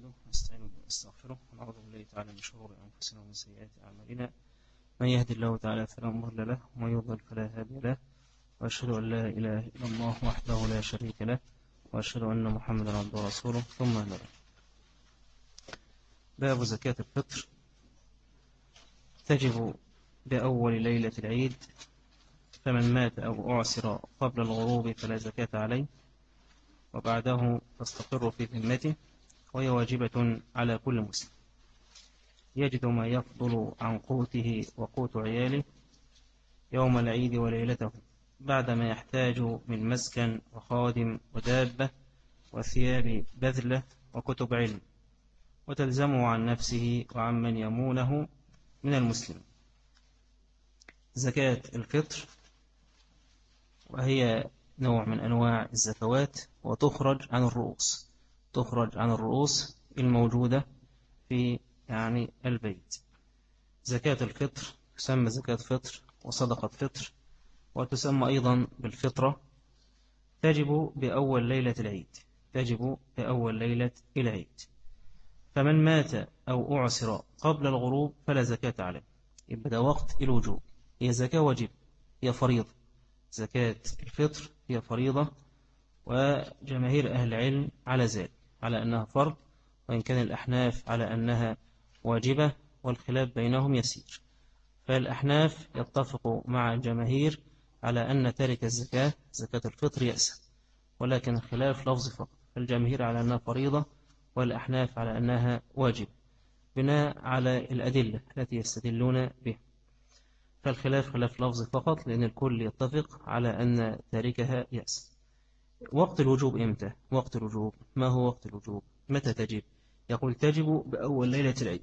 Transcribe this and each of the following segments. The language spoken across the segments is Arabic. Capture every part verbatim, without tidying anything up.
نحمده ونستعين به ونستغفره ونعوذ بالله تعالى من شرور أنفسنا ومن سيئات أعمالنا. من يهد الله تعالى فلا مضل له ومن يضلل فلا هادي له، وأشهد أن لا إله إلا الله وحده لا شريك له، وأشهد أن محمدا عبده ورسوله، ثم أما بعد. باب زكاة الفطر. تجب بأول ليلة العيد، فمن مات أو أعسر قبل الغروب فلا زكاة عليه، وبعده تستقر في ذمته، وهي واجبة على كل مسلم يجد ما يفضل عن قوته وقوت عياله يوم العيد وليلته، بعدما يحتاج من مسكن وخادم ودابة وثياب بذلة وكتب علم، وتلزمه عن نفسه وعن من يمونه من المسلم. زكاة الفطر وهي نوع من أنواع الزكوات، وتخرج عن الرؤوس تخرج عن الرؤوس الموجودة في يعني البيت. زكاة الفطر تسمى زكاة فطر وصدقة فطر، وتسمى أيضا بالفطرة. تجب بأول ليلة العيد تجب بأول ليلة العيد فمن مات أو أعسر قبل الغروب فلا زكاة عليه. يبقى ده وقت الوجوب، هي زكاة واجب، هي فريضة. زكاة الفطر هي فريضة، وجماهير أهل العلم على ذلك، على أنها فرض، وإن كان الأحناف على أنها واجبة، والخلاف بينهم يسير. فالأحناف يتفقوا مع الجماهير على أن تارك الزكاة زكاة الفطر يأسى، ولكن الخلاف لفظ فقط. الجماهير على أنها فريضة، والأحناف على أنها واجب، بناء على الأدلة التي يستدلون بها. فالخلاف خلاف لفظ فقط، لأن الكل يتفق على أن تاركها يأسى. وقت الوجوب إمتى؟ وقت الوجوب، ما هو وقت الوجوب؟ متى تجب؟ يقول تجب بأول ليلة العيد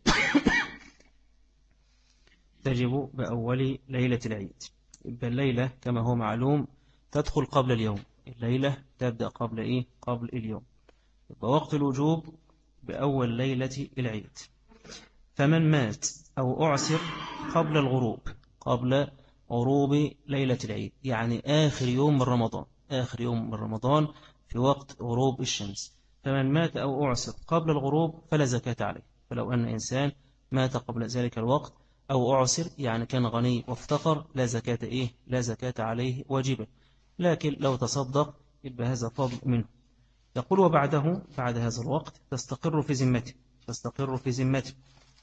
تجب بأول ليلة العيد. الليلة كما هو معلوم تدخل قبل اليوم، الليلة تبدأ قبل إيه؟ قبل اليوم. يبقى وقت الوجوب بأول ليلة العيد. فمن مات أو أعسر قبل الغروب قبل غروب ليلة العيد، يعني آخر يوم من رمضان آخر يوم من رمضان في وقت غروب الشمس. فمن مات أو أعسر قبل الغروب فلا زكاة عليه. فلو أن إنسان مات قبل ذلك الوقت أو أعسر، يعني كان غني وافتقر، لا زكاة إيه؟ لا زكاة عليه واجبة. لكن لو تصدق يبقى هذا فضل منه. يقول وبعده بعد هذا الوقت تستقر في ذمته تستقر في ذمته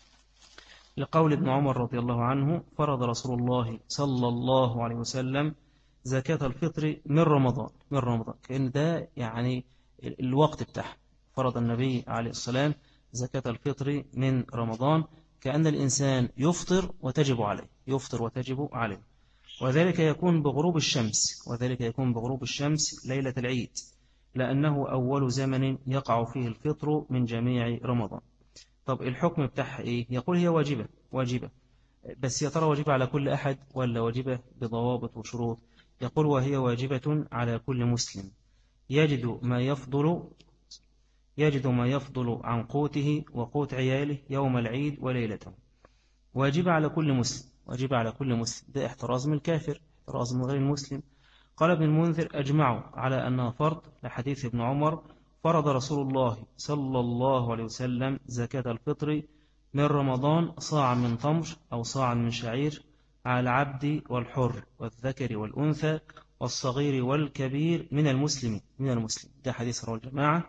لقول ابن عمر رضي الله عنه: فرض رسول الله صلى الله عليه وسلم زكاة الفطر من رمضان من رمضان كأن ده يعني الوقت بتاعه. فرض النبي عليه السلام زكاة الفطر من رمضان، كأن الإنسان يفطر وتجب عليه يفطر وتجب عليه وذلك يكون بغروب الشمس وذلك يكون بغروب الشمس ليلة العيد، لأنه أول زمن يقع فيه الفطر من جميع رمضان. طب الحكم بتاعها إيه؟ يقول هي واجبة واجبة بس يا ترى واجبة على كل أحد ولا واجبة بضوابط وشروط؟ يقول وهي واجبة على كل مسلم يجد ما يفضل يجد ما يفضل عن قوته وقوت عياله يوم العيد وليلته. واجبة على كل مسلم واجبة على كل مسلم ده احتراز من الكافر، احتراز من غير المسلم. قال ابن المنذر: أجمعوا على أنها فرض لحديث ابن عمر: فرض رسول الله صلى الله عليه وسلم زكاة الفطر من رمضان صاعا من تمر أو صاعا من شعير على العبد والحر والذكر والأنثى والصغير والكبير من المسلمين من المسلم ده حديث رواه الجماعة.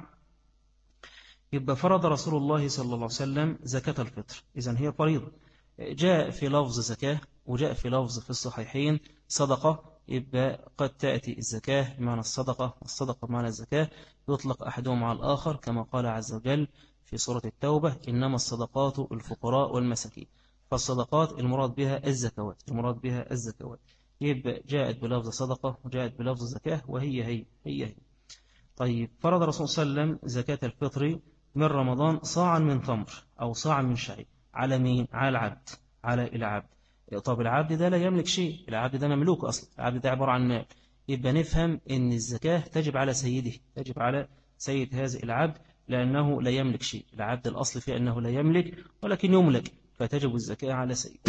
يبقى فرض رسول الله صلى الله عليه وسلم زكاة الفطر، إذن هي فريضة. جاء في لفظ زكاة وجاء في لفظ في الصحيحين صدقة، يبقى قد تأتي الزكاة بمعنى الصدقة والصدقة بمعنى الزكاة، يطلق أحدهم على الآخر، كما قال عز وجل في سورة التوبة: إنما الصدقات الفقراء والمساكين. فالصدقات المراد بها الزكوات المراد بها الزكوات يبقى جاءت بلفظ صدقة وجاءت بلفظ زكاة، وهي هي هي هي طيب فرض الرسول صلى الله عليه وسلم زكاة الفطر من رمضان صاعا من تمر أو صاعا من شعير على مين؟ على العبد على العبد طب العبد ده لا يملك شيء، العبد ده مملوك أصلا، العبد ده عبارة عن مال. يبقى نفهم أن الزكاة تجب على سيده تجب على سيد هذا العبد، لأنه لا يملك شيء. العبد الأصل فيه أنه لا يملك ولكن يملك، فتجب الزكاة على سيده.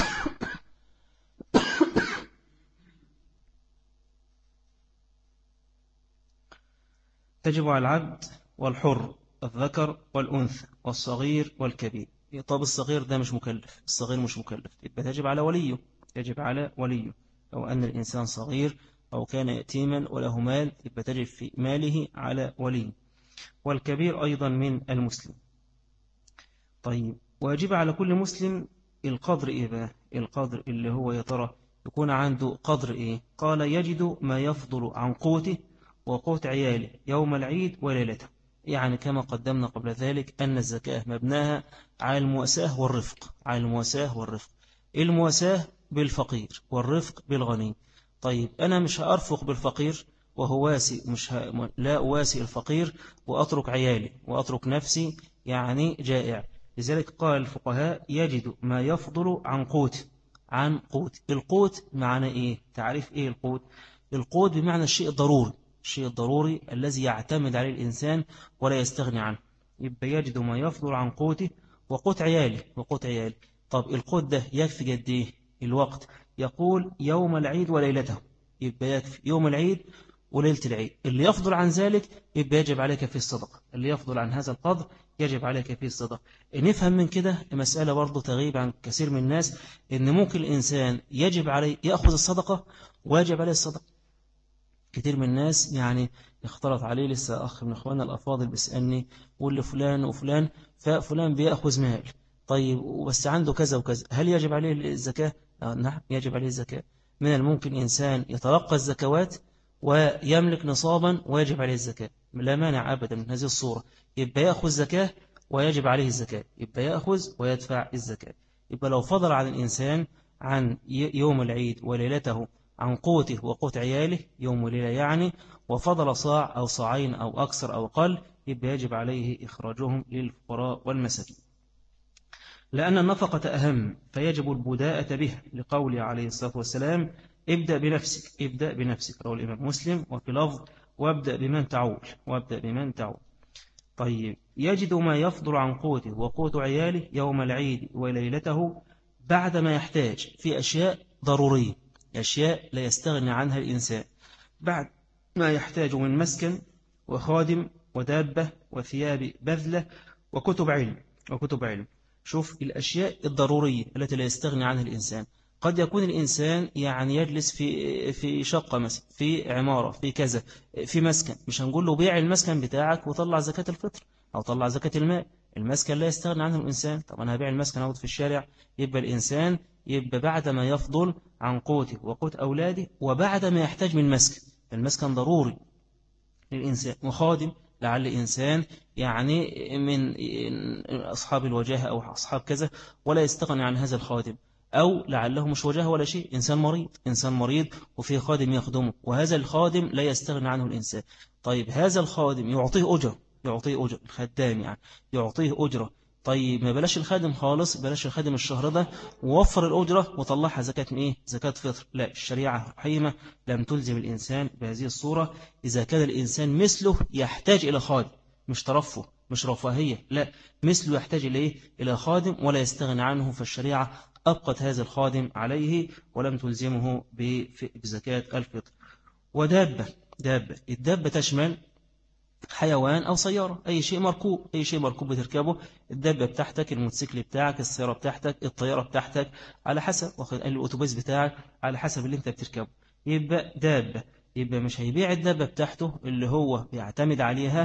تجب على العبد والحر الذكر والأنثى والصغير والكبير. طب الصغير ده مش مكلف، الصغير مش مكلف، يبقى تجب على وليه، يجب على وليه. لو أن الإنسان صغير أو كان يتيما وله مال يبقى تجب في ماله على وليه. والكبير أيضا من المسلم. طيب واجب على كل مسلم القدر إيه بقى؟ القدر اللي هو يا ترى يكون عنده قدر إيه؟ قال يجد ما يفضل عن قوته وقوت عياله يوم العيد وليلته. يعني كما قدمنا قبل ذلك أن الزكاة مبناها على المواساة والرفق، على المواساة والرفق، المواساة بالفقير والرفق بالغني. طيب أنا مش هأرفق بالفقير وهو واسي، مش ه... لا أواسي الفقير وأترك عيالي وأترك نفسي يعني جائع. لذلك قال الفقهاء يجد ما يفضل عن قوت، عن قوت. القوت معنى إيه؟ تعريف إيه القوت؟ القوت بمعنى الشيء الضروري، الشيء الضروري الذي يعتمد عليه الإنسان ولا يستغني عنه. يبقى يجد ما يفضل عن قوته وقوت عياله، وقوت عياله. طب القوت ده يكفي قد إيه؟ الوقت يقول يوم العيد وليلته، يبقى يكفي يوم العيد وليلة العيد. اللي يفضل عن ذلك يبقى يجب عليك في الصدقة، اللي يفضل عن هذا القدر يجب عليك في الصدقة. نفهم من كده مسألة برضو تغيب عن كثير من الناس، إن ممكن الإنسان يجب عليه يأخذ الصدقة ويجب عليه الصدقة. كتير من الناس يعني اختلط عليه، لسه أخ من أخواننا الأفاضل بيسألني وقول لي فلان وفلان، ففلان بيأخذ مال طيب وبس عنده كذا وكذا، هل يجب عليه الزكاة؟ آه نعم يجب عليه الزكاة. من الممكن إنسان يتلقى الزكوات ويملك نصابا ويجب عليه الزكاة، لا مانع أبدا من هذه الصورة. يبقى يأخذ زكاة ويجب عليه الزكاة، يبقى يأخذ ويدفع الزكاة. يبقى لو فضل عن الإنسان عن يوم العيد وليلته عن قوته وقوت عياله يوم وليلة يعني، وفضل صاع أو صاعين أو أكثر أو أقل، يبقى يجب عليه إخراجهم للفقراء والمساكين، لأن النفقة أهم فيجب البداءة بها، لقوله عليه الصلاة والسلام ابدأ بنفسك، ابدأ بنفسك، رواه الإمام مسلم. وفي لفظ وابدأ بمن تعول، وابدأ بمن تعول. طيب يجد ما يفضل عن قوته وقوت عياله يوم العيد وليلته بعد ما يحتاج في أشياء ضرورية، أشياء لا يستغني عنها الإنسان، بعد ما يحتاج من مسكن وخادم ودابة وثياب بذلة وكتب علم، وكتب علم. شوف الأشياء الضرورية التي لا يستغني عنها الإنسان. قد يكون الإنسان يعني يجلس في في شقة مثلا، في عمارة، في كذا، في مسكن، مش هنقول له بيع المسكن بتاعك وطلع زكاة الفطر أو طلع زكاة الماء، المسكن لا يستغني عنه الإنسان. طب أنا هبيع المسكن أقعد في الشارع؟ يبقى الإنسان يبقى بعد ما يفضل عن قوته وقوت أولاده وبعد ما يحتاج من مسكن، المسكن ضروري للإنسان، وخادم لعل إنسان يعني من أصحاب الوجاهة أو أصحاب كذا ولا يستغني عن هذا الخادم، أو لعله مش وجاهة ولا شيء، إنسان مريض، إنسان مريض وفيه خادم يخدمه، وهذا الخادم لا يستغني عنه الإنسان. طيب هذا الخادم يعطيه أجر، يعطيه أجر الخدام يعني يعطيه أجرة. طيب ما بلاش الخادم خالص، بلاش الخادم الشهر ده ووفر الأجرة وطلعها زكاة من إيه؟ زكاة فطر. لا، الشريعة رحيمة لم تلزم الإنسان بهذه الصورة إذا كان الإنسان مثله يحتاج إلى خادم، مش ترفه مش رفاهية، لا، مثله يحتاج إليه إلى خادم ولا يستغني عنه، فالشريعة أبقت هذا الخادم عليه ولم تلزمه بزكاة الفطر. ودابة، دابة الدابة تشمل حيوان أو سيارة، أي شيء مركوب، أي شيء مركوب بتركبه، الدابة بتاعتك، الموتوسيكل بتاعك، السيارة بتاعتك، الطيارة بتاعتك، على حسب، واخد الأوتوبيس بتاعك على حسب اللي أنت بتركبه، يبقى دابة. يبقى مش هيبيع الدابة بتاعته اللي هو بيعتمد عليها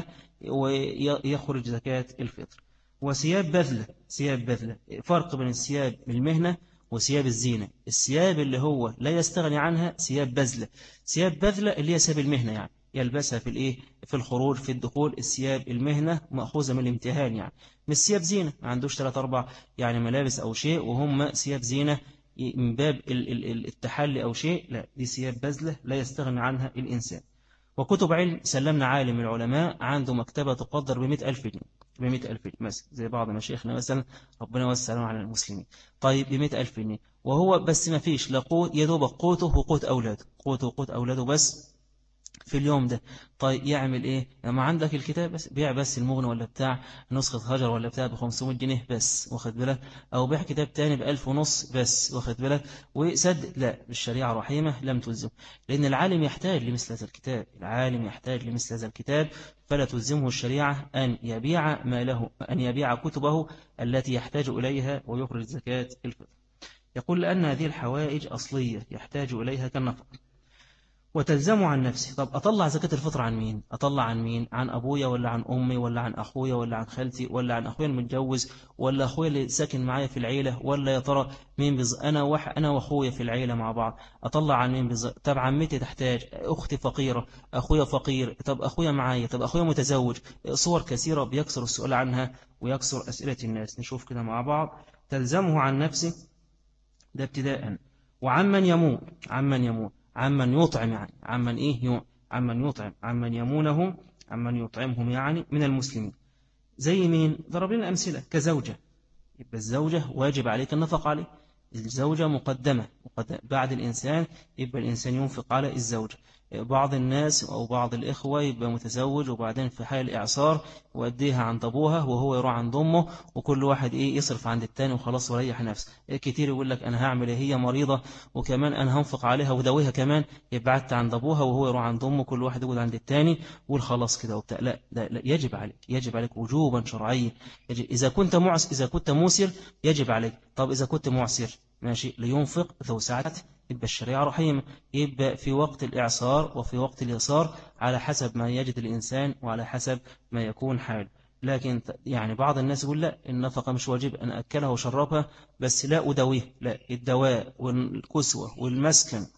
ويخرج زكاة الفطر. وثياب بذلة، ثياب بذلة، فرق بين الثياب المهنة وثياب الزينة. الثياب اللي هو لا يستغني عنها ثياب بذلة، ثياب بذلة اللي هي ثياب المهنة يعني يلبسها في الايه، في الخروج في الدخول. الثياب المهنة مأخوذة من الامتهان يعني، مش ثياب زينة، ما عندوش ثلاث أربع يعني ملابس أو شيء وهم ثياب زينة من باب التحلي أو شيء، لا، دي ثياب بذلة لا يستغني عنها الإنسان. وكتب علم، سلمنا عالم العلماء عنده مكتبة تقدر بمئة ألف جنيه، بمئة ألف جنيه مثلا، زي بعض مشايخنا مثلا ربنا وسع على المسلمين. طيب بمئة ألف جنيه وهو بس ما فيش لا قوت، يدوب قوته وقوت أولاده، قوته وقوت أولاده بس في اليوم ده. طيب يعمل ايه؟ لما عندك الكتاب بس بيع بس المغني ولا بتاع نسخة هجر ولا بتاع ب خمسمائة جنيه بس، واخد بالك؟ او بيع كتاب تاني ب ألف ونص بس، واخد بالك؟ وسد لا، الشريعة رحيمة لم تلزم، لأن العالم يحتاج لمثل هذا الكتاب، العالم يحتاج لمثل هذا الكتاب، فلا تلزمه الشريعة أن يبيع ما له، أن يبيع كتبه التي يحتاج إليها ويخرج زكاة الفطر. يقول لأن هذه الحوائج أصلية يحتاج إليها كالنفق وتلزم عن نفسي. طب أطلع زكاة الفطر عن مين؟ أطلع عن مين؟ عن أبويا ولا عن أمي ولا عن أخويا ولا عن خالتي ولا عن أخويا المتجوز ولا أخويا اللي ساكن معايا في العيلة، ولا يا ترى مين بز... أنا وح... أنا وأخويا في العيلة مع بعض؟ أطلع عن مين بز... طب عمتي تحتاج، أختي فقيرة، أخويا فقير، طب أخويا معايا، طب أخويا متزوج. صور كثيرة بيكسر السؤال عنها ويكسر أسئلة الناس. نشوف كده مع بعض. تلزمه عن نفسه، ده ابتداء. وعمن يمون، عمن يمون عمن يطعم، يعني عمن إيه يو... عمن يطعم، عمن يمونهم، عمن يطعمهم يعني من المسلمين. زي مين؟ ضرب لنا أمثلة. كزوجة، يبقى الزوجة واجب عليك النفق عليه، الزوجة مقدمة، مقدمة بعد الإنسان، يبقى الإنسان ينفق على الزوجة. بعض الناس أو بعض الإخوة يبقى متزوج وبعدين في حال الإعصار وأديها عند أبوها وهو يروح عند أمه، وكل واحد إيه يصرف عند التاني وخلاص وريح نفسه. كتير يقول لك أنا هعمل إيه، هي مريضة وكمان أنا هنفق عليها وداويها كمان، يبعت عند أبوها وهو يروح عند أمه، كل واحد يقعد عند التاني والخلاص كده وبتاع. لا, لا, لا يجب عليك، يجب عليك وجوبا شرعيا. إذا كنت معس إذا كنت موسر يجب عليك. طب إذا كنت معسر ماشي، لينفق ذو سعة، يبقى الشريعة رحيمة، يبقى في وقت الإعصار وفي وقت اليسار على حسب ما يجد الإنسان وعلى حسب ما يكون حاله. لكن يعني بعض الناس يقول لا، النفقة مش واجب، أنا أكلها وشربها بس لا أدويه. لا، الدواء والكسوة والمسكن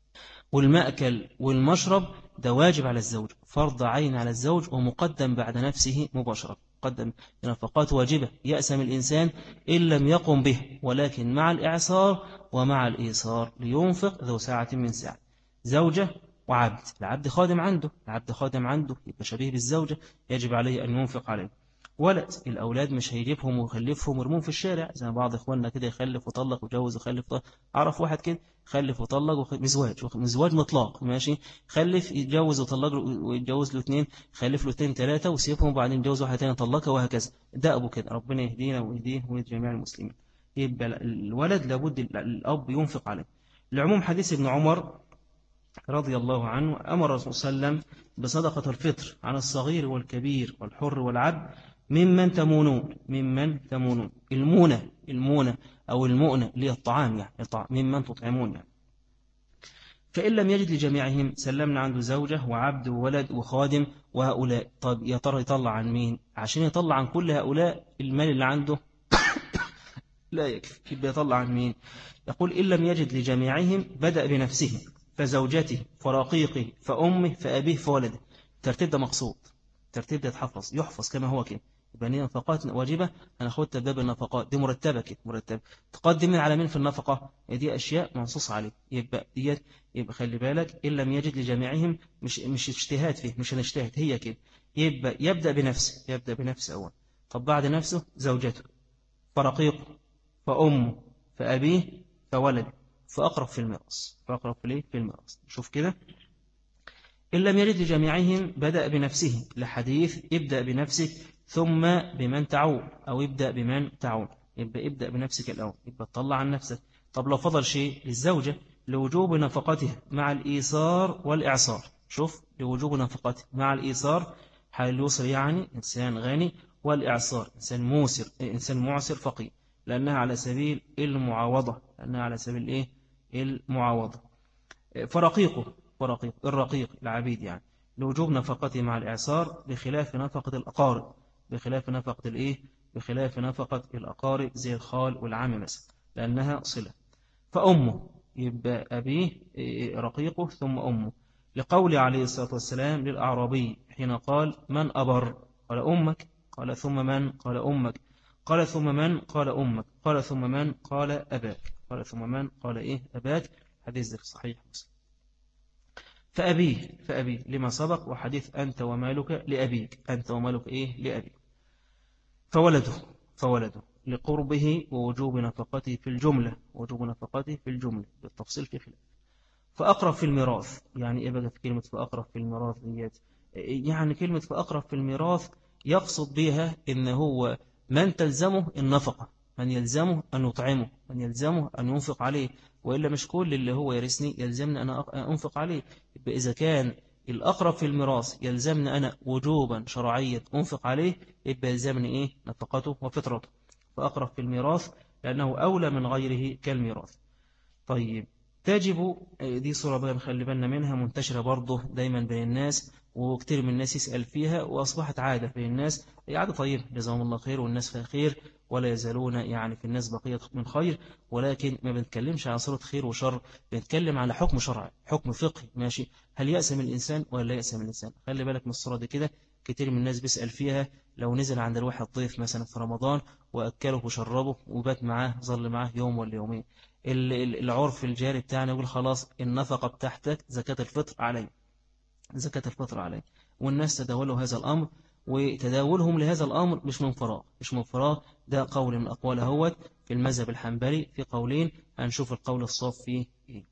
والمأكل والمشرب ده واجب على الزوج، فرض عين على الزوج ومقدم بعد نفسه مباشرة. قدم نفقات واجبة يأسم الإنسان إن لم يقم به، ولكن مع الإعصار ومع الإيصار لينفق ذو ساعة من ساعة. زوجة وعبد، العبد خادم عنده، العبد خادم عنده يبقى شبيه بالزوجة، يجب عليه أن ينفق عليه. ولد، الأولاد مش هيجيبهم ويخلفهم ويرمون في الشارع زي بعض إخواننا كده، يخلف وطلق وجوز وخلف وطلق. أعرف واحد كده خلف وطلق مزواج، مزواج مطلق ماشي، خلف يتجوز وطلق ويتجوز له اثنين، خلف له اثنين ثلاثة وسيبهم وبعدين يتجوز واحد ثاني طلقها وهكذا. ده أبو كده، ربنا يهدينا ويهديه ويهدي جميع المسلمين. يبقى الولد لابد الأب ينفق عليه. لعموم حديث ابن عمر رضي الله عنه، أمر الرسول صلى الله عليه وسلم بصدقة الفطر على الصغير والكبير والحر والعبد ممن تمونون، ممن تمونون، المونة، المونة أو المؤنة اللي هي الطعام، يعني الطعام ممن تطعمون يعني. فإن لم يجد لجميعهم سلمنا عنده زوجة وعبد وولد وخادم وهؤلاء. طب يا ترى يطلع عن مين؟ عشان يطلع عن كل هؤلاء المال اللي عنده لا يكفي، يبقى يطلع عن مين؟ يقول إن لم يجد لجميعهم بدأ بنفسه فزوجته فرقيقه فأمه فأبيه فولده. الترتيب ده مقصود، الترتيب ده يتحفظ، يحفظ كما هو كده. يبقى هي نفقات واجبة، أنا أخذت باب النفقات دي مرتبة كده، مرتبة تقدم من على مين في النفقة، دي أشياء منصوص عليه. يبقى ديت، يبقى خلي بالك إن لم يجد لجميعهم، مش مش اجتهاد فيه، مش هنجتهد، هي كده. يبقى يبدأ بنفسه، يبدأ بنفسه أول. طب بعد نفسه زوجته فرقيقه فأمه فأبيه فولد فأقرب في الميراث، فأقرب في في الميراث. شوف كده. إن لم يرد لجميعهم بدأ بنفسه لحديث ابدأ بنفسك ثم بمن تعول، أو ابدأ بمن تعول. يبقى ابدأ بنفسك الأول، يبقى تطلع عن نفسك. طب لو فضل شيء للزوجة لوجوب نفقتها مع الإيصار والإعصار. شوف، لوجوب نفقتها مع الإيصار حال اليسر يعني إنسان غني، والإعصار إنسان موسر، إنسان معسر فقير، لأنها على سبيل المعاوضة، لأنها على سبيل إيه؟ المعاوضة. فرقيقه، فرقيق الرقيق العبيد يعني لوجوب نفقته مع الإعصار، بخلاف نفقة الأقارب، بخلاف نفقة الإيه؟ بخلاف نفقة الأقارب زي الخال والعم مثلا، لأنها صلة. فأمه، يبقى أبيه رقيقه ثم أمه، لقول عليه الصلاة والسلام للأعرابي حين قال من أبر؟ قال أمك. قال ثم من؟ قال أمك. قال ثم من؟ قال أمك. قال ثم من؟ قال أباك. قال ثم من؟ قال إيه؟ أباك. حديث في صحيح مسلم. فأبيه، فأبيه لما سبق، وحديث أنت ومالك لأبيك، أنت ومالك إيه؟ لأبيك. فولده، فولده لقربه ووجوب نفقته في الجملة، ووجوب نفقته في الجملة بالتفصيل في خلاف. فأقرب في الميراث. يعني إيه بقى في كلمة فأقرب في الميراث ديت؟ يعني كلمة فأقرب في الميراث يقصد بها إن هو من تلزمه النفقة، من يلزمه أن يطعمه، من يلزمه أن ينفق عليه، وإلا مش كل اللي هو يرثني يلزمني أنا أنفق عليه. إذا كان الأقرب في الميراث يلزمني أنا وجوبا شرعيا أنفق عليه، يبقى يلزمني إيه؟ نفقته وفطرته. فأقرب في الميراث لأنه أولى من غيره كالميراث. طيب تجب، دي صورة بقى نخلي بالنا منها، منتشرة برضه دايما بين الناس، وكتير من الناس يسأل فيها، وأصبحت عادة بين الناس، هي عادة طيبة جزاهم الله خير، والناس فيها خير ولا يزالون يعني في الناس بقية من خير، ولكن ما بنتكلمش عن صورة خير وشر، بنتكلم على حكم شرعي، حكم فقهي ماشي. هل يأسم الإنسان ولا لا يأسم الإنسان؟ خلي بالك من الصورة دي كده، كتير من الناس بيسأل فيها. لو نزل عند الواحد ضيف مثلا في رمضان وأكله وشربه وبات معاه، ظل معاه يوم ولا يومين، العرف الجاري بتاعنا يقول خلاص النفقة بتاعتك زكاة الفطر عليه، زكاة الفطر عليه. والناس تداولوا هذا الأمر، وتداولهم لهذا الأمر مش من فراغ، مش من فراغ، ده قول من أقوال هوت في المذهب الحنبلي، في قولين هنشوف القول الصواب فيه إيه.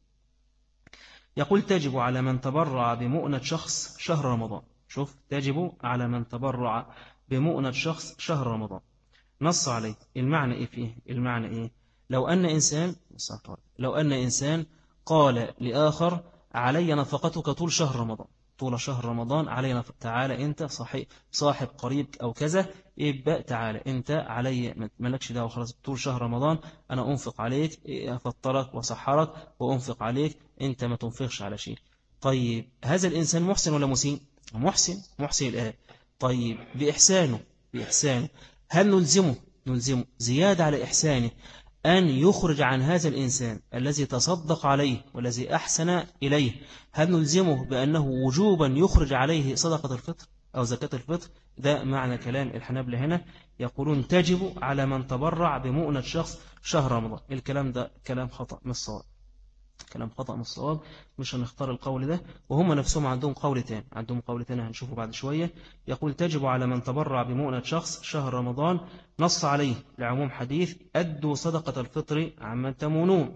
يقول تجب على من تبرع بمؤنة شخص شهر رمضان. شوف، تجب على من تبرع بمؤنة شخص شهر رمضان، نص عليه. المعنى إيه فيه؟ المعنى إيه؟ لو أن إنسان لو أن إنسان قال لآخر علي نفقتك طول شهر رمضان، طول شهر رمضان علي نفقتك، تعالى أنت صاحب صاحب قريب أو كذا، يبقى تعالى أنت علي، مالكش دعوة خلاص، طول شهر رمضان أنا أنفق عليك، أفطرك وسحرك وأنفق عليك، أنت ما تنفقش على شيء. طيب هذا الإنسان محسن ولا مسيء؟ محسن، محسن الآن. طيب بإحسانه، بإحسانه هل نلزمه نلزمه زيادة على إحسانه أن يخرج عن هذا الإنسان الذي تصدق عليه والذي أحسن إليه، هل نلزمه بأنه وجوبا يخرج عليه صدقة الفطر أو زكاة الفطر؟ ده معنى كلام الحنابلة هنا، يقولون تجب على من تبرع بمؤنة شخص شهر رمضان. الكلام ده كلام خطأ مش صواب، كلام خطأ من الصواب، مش هنختار القول ده. وهم نفسهم عندهم قول تاني، عندهم قول تاني هنشوفه بعد شوية، يقول تجب على من تبرع بمؤنة شخص شهر رمضان، نص عليه لعموم حديث أدوا صدقة الفطر عمن تمونون.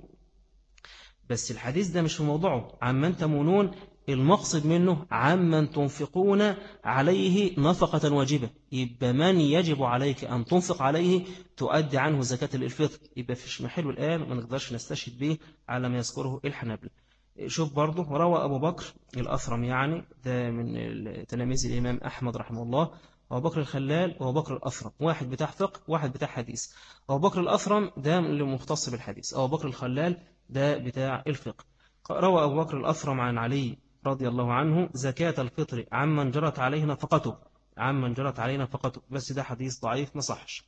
بس الحديث ده مش في موضوعه، عمن تمونون المقصد منه عمن تنفقون عليه نفقة واجبة، يبقى من يجب عليك أن تنفق عليه تؤدي عنه زكاة الفطر، يبقى فيش محله الآن ما نقدرش نستشهد به على ما يذكره الحنابلة. شوف برضه، روى أبو بكر الأثرم، يعني ده من تلاميذ الإمام أحمد رحمه الله، أبو بكر الخلال وأبو بكر الأثرم، واحد بتاع فقه واحد بتاع حديث. أبو بكر الأثرم ده اللي مختص بالحديث، أبو بكر الخلال ده بتاع الفقه. روى أبو بكر الأثرم عن علي رضي الله عنه زكاة الفطر عمن جرت عليه نفقته، عمن جرت عليه نفقته، بس ده حديث ضعيف ما صحش.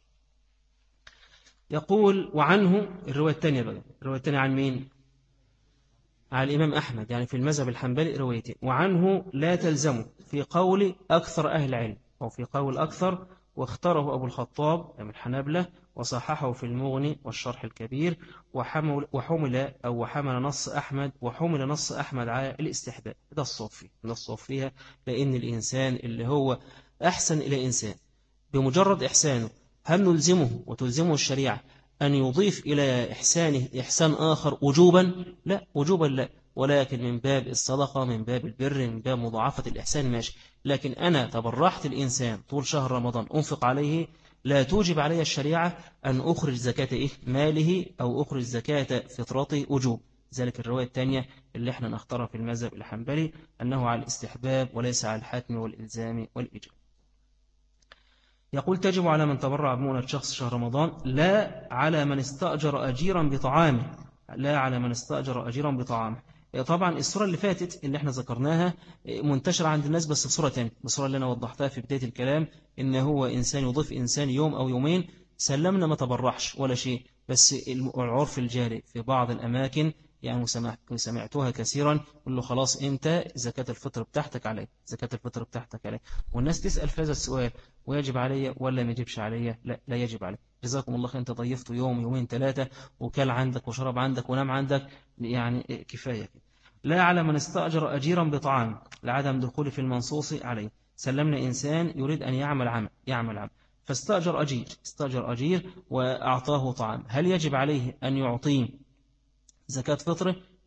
يقول وعنه الرواية الثانية بقى، الرواية الثانية عن مين؟ على الإمام أحمد، يعني في المذهب الحنبلي روايتين. وعنه لا تلزمه في قول أكثر أهل العلم، أو في قول أكثر، واختاره أبو الخطاب من الحنابلة وصححه في المغني والشرح الكبير، وحمل, وحمل أو وحمل نص أحمد وحمل نص أحمد على الاستحباب. ده الصوفي، ده الصوفية، لأن الإنسان اللي هو أحسن إلى إنسان بمجرد إحسانه، هل نلزمه وتلزمه الشريعة أن يضيف إلى إحسانه إحسان آخر وجوبا؟ لا، وجوبا لا، ولكن من باب الصدقة، من باب البر، من باب مضاعفة الإحسان ماشي. لكن أنا تبرحت الإنسان طول شهر رمضان أنفق عليه، لا توجب علي الشريعة أن أخرج زكاة إيه؟ ماله، أو أخرج زكاة فطرته وجوب. ذلك الرواية الثانية اللي احنا نختارها في المذهب الحنبلي أنه على الاستحباب وليس على الحتم والإلزام والإجاب. يقول تجب على من تبرع بمؤنة شخص شهر رمضان، لا على من استأجر أجيرا بطعامه، لا على من استأجر أجيرا بطعامه. طبعا الصورة اللي فاتت اللي احنا ذكرناها منتشرة عند الناس، بس بصورة تانية، بصورة اللي أنا وضحتها في بداية الكلام، إن هو إنسان يضيف إنسان يوم أو يومين، سلمنا ما تبرحش ولا شيء، بس العرف الجاري في بعض الأماكن يعني سمعتها كثيرا، قل له خلاص أنت زكاة الفطر بتاعتك عليك، زكاة الفطر بتاعتك عليك. والناس تسأل في هذا السؤال، ويجب علي ولا ما يجبش علي؟ لا، لا يجب علي. جزاكم الله خير، أنت ضيفته يوم يومين ثلاثة وكل عندك وشرب عندك ونام عندك، يعني كفاية. لا على من استأجر أجيرا بطعام لعدم دخول في المنصوص عليه. سلمنا إنسان يريد أن يعمل عمل يعمل عمل فاستأجر أجير استأجر أجير وأعطاه طعام، هل يجب عليه أن يعطيه زكاة فطره؟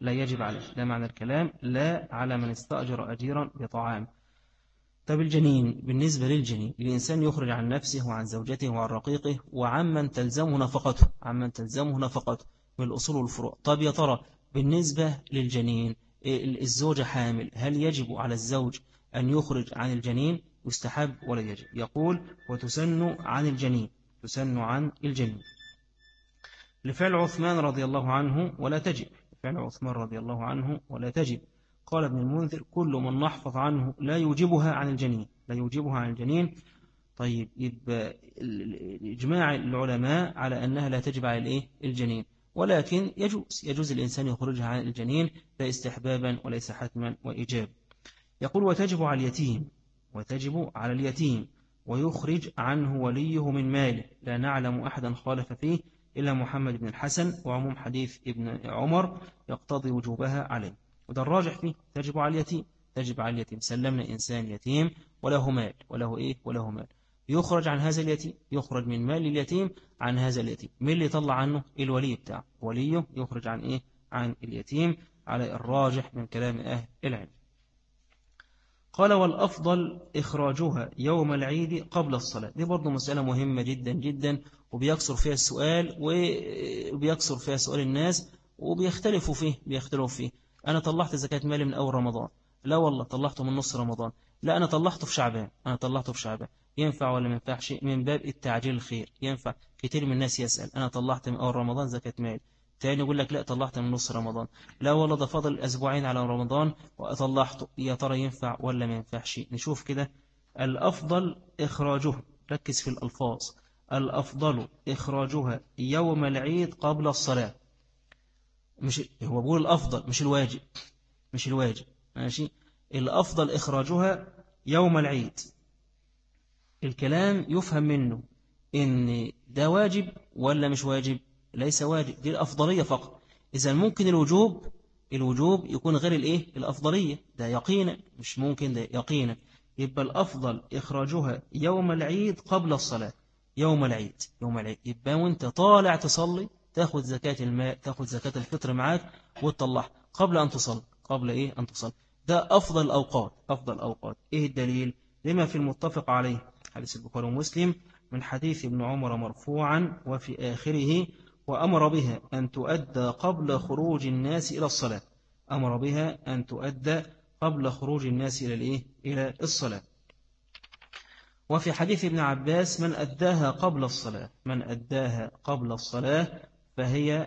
لا يجب عليه، ده معنى الكلام، لا على من استأجر أجيرا بطعام. طب الجنين، بالنسبة للجنين الإنسان يخرج عن نفسه وعن زوجته وعن رقيقه وعمن تلزمه نفقته، عمن تلزمه نفقته من الأصول والفروع. طب يا ترى بالنسبة للجنين الزوجة حامل، هل يجب على الزوج أن يخرج عن الجنين؟ يستحب ولا يجب؟ يقول وتسن عن الجنين، تسن عن الجنين لفعل عثمان رضي الله عنه ولا تجب، فعل عثمان رضي الله عنه ولا تجب. قال ابن المنذر كل من نحفظ عنه لا يوجبها عن الجنين، لا يوجبها عن الجنين. طيب يبقى إجماع العلماء على أنها لا تجب على الإيه؟ الجنين، ولكن يجوز يجوز الإنسان يخرجها عن الجنين لا استحبابا وليس حتما وإيجاب. يقول وتجب على اليتيم، وتجب على اليتيم ويخرج عنه وليه من ماله، لا نعلم أحدا خالف فيه إلا محمد بن الحسن، وعموم حديث ابن عمر يقتضي وجوبها عليه، وده الراجح فيه تجب على اليتيم، تجب على اليتيم. سلمنا إنسان يتيم وله مال، وله إيه؟ وله مال، يخرج عن هذا اليتيم، يخرج من مال اليتيم عن هذا اليتيم. من اللي يطلع عنه؟ الولي بتاعه، وليه يخرج عن إيه؟ عن اليتيم على الراجح من كلام أهل العلم. قال والأفضل إخراجها يوم العيد قبل الصلاة. دي برضو مسألة مهمة جدا جدا، وبيكسر فيها السؤال وبيكسر فيها سؤال الناس وبيختلفوا فيه بيختلفوا فيه أنا طلعت زكاة مالي من أول رمضان، لا والله طلعته من نص رمضان، لا أنا طلعته في شعبان، أنا طلعته في شعبان، ينفع ولا ما ينفعش؟ من باب التعجيل الخير ينفع. كتير من الناس يسأل أنا طلعت من أول رمضان زكاة مالي، تاني يقول لك لا طلعت من نص رمضان، لا والله ده فاضل أسبوعين على رمضان وأطلعته، يا ترى ينفع ولا ما ينفعش؟ نشوف كده. الأفضل إخراجها، ركز في الألفاظ، الأفضل إخراجها يوم العيد قبل الصلاة، مش هو بيقول الأفضل مش الواجب، مش الواجب ماشي، الأفضل إخراجها يوم العيد. الكلام يفهم منه إن ده واجب ولا مش واجب؟ ليس واجب، دي الأفضلية فقط. إذا ممكن الوجوب، الوجوب يكون غير الإيه؟ الأفضلية، ده يقينا، مش ممكن، ده يقينا. يبقى الأفضل إخراجها يوم العيد قبل الصلاة، يوم العيد، يوم العيد يبقى وانت طالع تصلي تاخد زكاة الماء، تاخد زكاة الفطر معاك وتطلعها قبل أن تصلي، قبل إيه؟ أن تصلي. ده أفضل الأوقات، أفضل الأوقات. إيه الدليل؟ لما في المتفق عليه حديث البخاري ومسلم من حديث ابن عمر مرفوعا وفي آخره وأمر بها أن تؤدى قبل خروج الناس إلى الصلاة، أمر بها أن تؤدى قبل خروج الناس إلى الإيه؟ إلى الصلاة. وفي حديث ابن عباس من أداها قبل الصلاة، من أداها قبل الصلاة فهي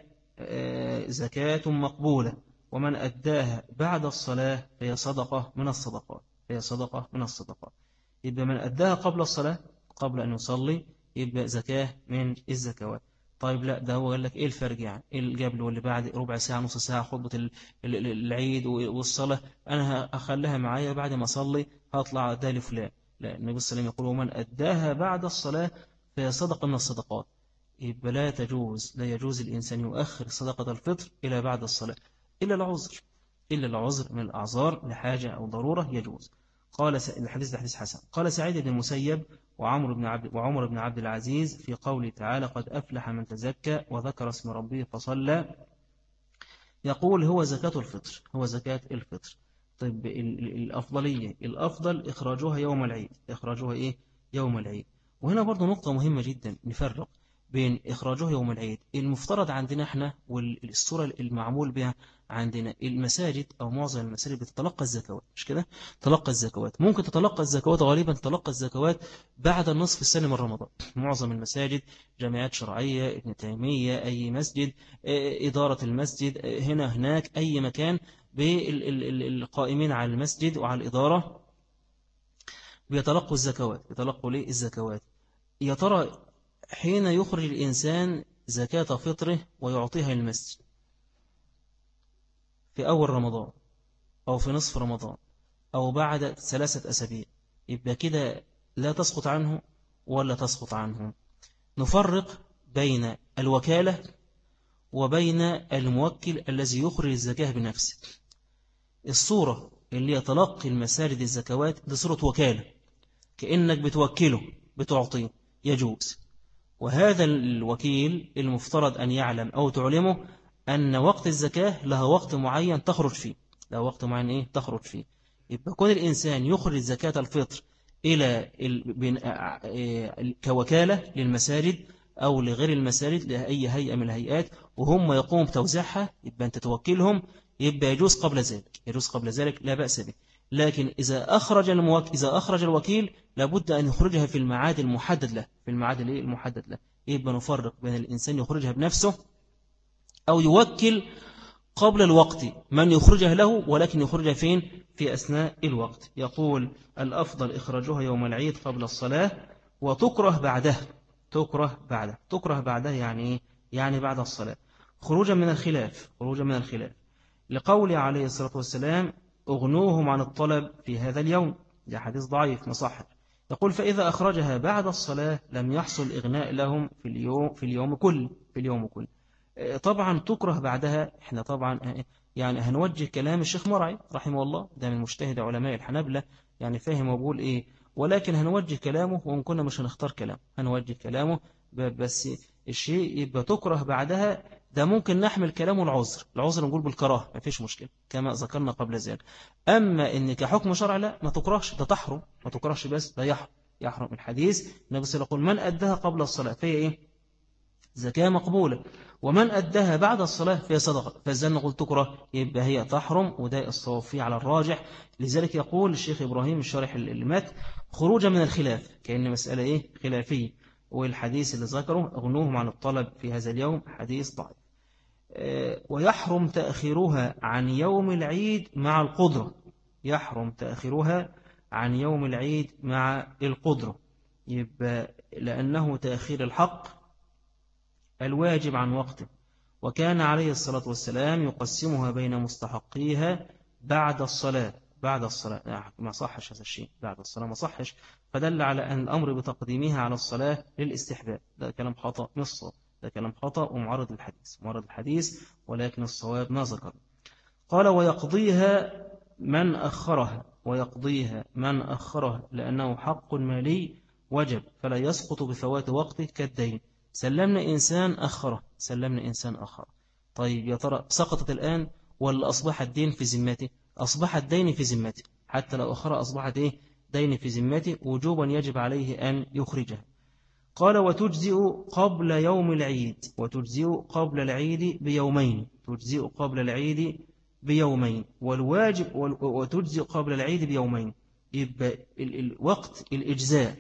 زكاة مقبولة، ومن أداها بعد الصلاة فهي صدقة من الصدقات، هي صدقة من الصدقات. يبقى من أداها قبل الصلاة، قبل أن يصلي، يبقى زكاة من الزكوات. طيب لا ده هو قال لك إيه الفرق يعني؟ إيه القبل واللي بعد؟ ربع ساعة، نص ساعة، خطبة العيد والصلاة أنا أخليها معايا بعد ما أصلي هطلع ده لفلان. لا، النبي صلى الله عليه وسلم يقول ومن أداها بعد الصلاة فهي صدقة من الصدقات. يبقى لا تجوز، لا يجوز الإنسان يؤخر صدقة الفطر إلى بعد الصلاة إلا العذر، إلا العذر من الأعذار لحاجة أو ضرورة يجوز. قال الحديث ده حديث حسن. قال سعيد بن المسيب وعمر بن عبد وعمر بن عبد العزيز في قوله تعالى قد أفلح من تزكى وذكر اسم ربه فصلى، يقول هو زكاة الفطر، هو زكاة الفطر. طيب الأفضلية، الأفضل إخراجها يوم العيد، إخراجها إيه؟ يوم العيد. وهنا برضو نقطة مهمة جدا نفرق بين إخراجها يوم العيد. المفترض عندنا احنا والصورة المعمول بها عندنا المساجد أو معظم المساجد بتتلقى الزكوات، مش كده؟ تلقى الزكوات، ممكن تتلقى الزكوات غالبا تتلقى الزكوات بعد النصف الثاني من رمضان. معظم المساجد، جامعات شرعية، ابن تيمية، أي مسجد، إدارة المسجد، هنا هناك أي مكان، بالقائمين على المسجد وعلى الإدارة بيتلقوا الزكوات، بيتلقوا ليه الزكوات. يا ترى حين يخرج الإنسان زكاة فطره ويعطيها للمسجد في أول رمضان أو في نصف رمضان أو بعد ثلاثة أسابيع، يبقى كده لا تسقط عنه ولا تسقط عنه؟ نفرق بين الوكالة وبين الموكل الذي يخرج الزكاة بنفسه. الصورة اللي يتلقي المساجد الزكوات دي صورة وكالة، كأنك بتوكله بتعطيه، يجوز. وهذا الوكيل المفترض أن يعلم أو تعلمه أن وقت الزكاة لها وقت معين تخرج فيه، لها وقت معين إيه تخرج فيه. يبقى كون الإنسان يخرج زكاة الفطر إلى كوكالة للمساجد أو لغير المساجد لأي هيئة من الهيئات وهم يقوموا بتوزيعها، يبقى أنت توكلهم، يبقى يجوز قبل ذلك، يجوز قبل ذلك لا بأس به. لكن إذا أخرج الموك... إذا أخرج الوكيل لابد أن يخرجها في الميعاد المحدد له، في الميعاد المحدد له. يبقى نفرق بين الإنسان يخرجها بنفسه أو يوكل قبل الوقت من يخرجها له، ولكن يخرجها فين؟ في أثناء الوقت. يقول الأفضل إخراجها يوم العيد قبل الصلاة، وتكره بعده، تكره بعده، تكره بعده يعني يعني بعد الصلاة، خروجا من الخلاف، خروجا من الخلاف لقول عليه الصلاة والسلام أغنوهم عن الطلب في هذا اليوم، ده حديث ضعيف مصحح. يقول فإذا أخرجها بعد الصلاة لم يحصل إغناء لهم في اليوم، في اليوم كل في اليوم كل طبعا تكره بعدها. احنا طبعا يعني هنوجه كلام الشيخ مرعي رحمه الله، ده من مجتهد علماء الحنابلة، يعني فاهم وبقول ايه، ولكن هنوجه كلامه وان كنا مش هنختار كلام هنوجه كلامه، بس الشيء يبقى تكره بعدها ده ممكن نحمل كلامه العذر، العذر نقول بالكراهه ما فيش مشكلة كما ذكرنا قبل ذلك. أما إن كحكم شرع لا، ما تكرهش، ده تحرم، ما تكرهش بس ده يحرم، يحرم. الحديث النبي صلى الله عليه وسلم يقول من أدها قبل الصلاة فهي إيه؟ زكاة مقبولة، ومن أدها بعد الصلاة فهي صدقة. فإذا نقول تكره يبقى هي تحرم، وده الصواب فيه على الراجح. لذلك يقول الشيخ إبراهيم الشارح المات خروجا من الخلاف، كأن مسألة إيه خلافية، والحديث اللي ذكره أغنوهم عن الطلب في هذا اليوم حديث ضعيف. ويحرم تأخيرها عن يوم العيد مع القدرة، يحرم تأخيرها عن يوم العيد مع القدرة، يبقى لأنه تأخير الحق الواجب عن وقته، وكان عليه الصلاة والسلام يقسمها بين مستحقيها بعد الصلاة، بعد الصلاة ما صحش هذا الشيء، بعد الصلاة ما صحش، فدل على أن الأمر بتقديمها على الصلاة للاستحباب. ده كلام خطأ نص، ده كلام خطأ ومعرض الحديث، معرض الحديث، ولكن الصواب ما ذكر. قال ويقضيها من أخرها، ويقضيها من أخرها لأنه حق مالي وجب فلا يسقط بفوات وقته كالدين. سلمنا إنسان أخره، سلمنا إنسان أخر، طيب يا ترى سقطت الآن ولا أصبح الدين في ذمته؟ أصبح الدين في ذمته، حتى لو أخر أصبحت إيه دين في ذمته، وجوبا يجب عليه أن يخرجها. قال وتجزئ قبل يوم العيد، وتجزئ قبل العيد بيومين، تجزئ قبل العيد بيومين، والواجب وتجزئ قبل العيد بيومين. يبقى الوقت الإجزاء،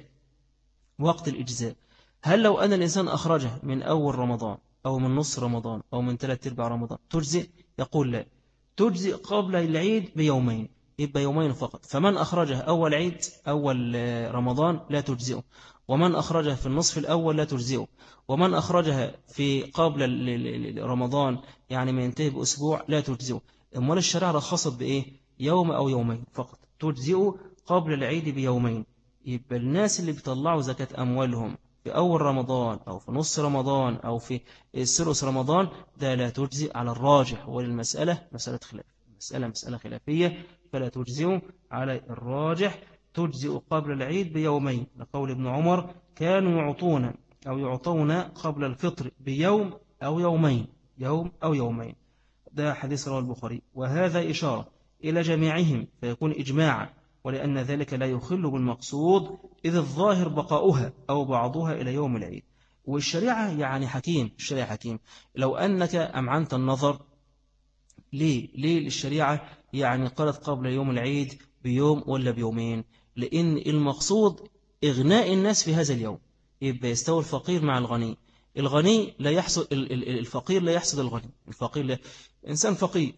وقت الإجزاء، هل لو أن الإنسان أخرجه من أول رمضان أو من نص رمضان أو من ثلاث أرباع رمضان تجزئ؟ يقول لا، تجزئ قبل العيد بيومين، يبقى يومين فقط. فمن أخرجه أول عيد أول رمضان لا تجزئه، ومن أخرجها في النصف الأول لا تجزئه، ومن أخرجها في قبل رمضان يعني ما ينتهي بأسبوع لا تجزئه. أمال الشريعة رخصت بإيه؟ يوم أو يومين فقط، تجزئه قبل العيد بيومين. يبقى الناس اللي بيطلعوا زكاة أموالهم في أول رمضان أو في نص رمضان أو في ثلث رمضان ده لا تجزئ على الراجح، وللمسألة مسألة خلاف، مسألة مسألة خلافية فلا تجزئ على الراجح، تجزئ قبل العيد بيومين، لقول ابن عمر كانوا يعطون أو يعطون قبل الفطر بيوم أو يومين، يوم أو يومين. ده حديث رواه البخاري، وهذا إشارة إلى جميعهم فيكون إجماعا، ولأن ذلك لا يخل بالمقصود إذ الظاهر بقاؤها أو بعضها إلى يوم العيد. والشريعة يعني حكيم، الشريعة حكيم. لو أنك أمعنت النظر ليه ليه للشريعة يعني قالت قبل يوم العيد بيوم ولا بيومين؟ لأن المقصود إغناء الناس في هذا اليوم، يبقى يستوي الفقير مع الغني، الغني لا يحصد الفقير لا يحصد الغني، الفقير لا، إنسان فقير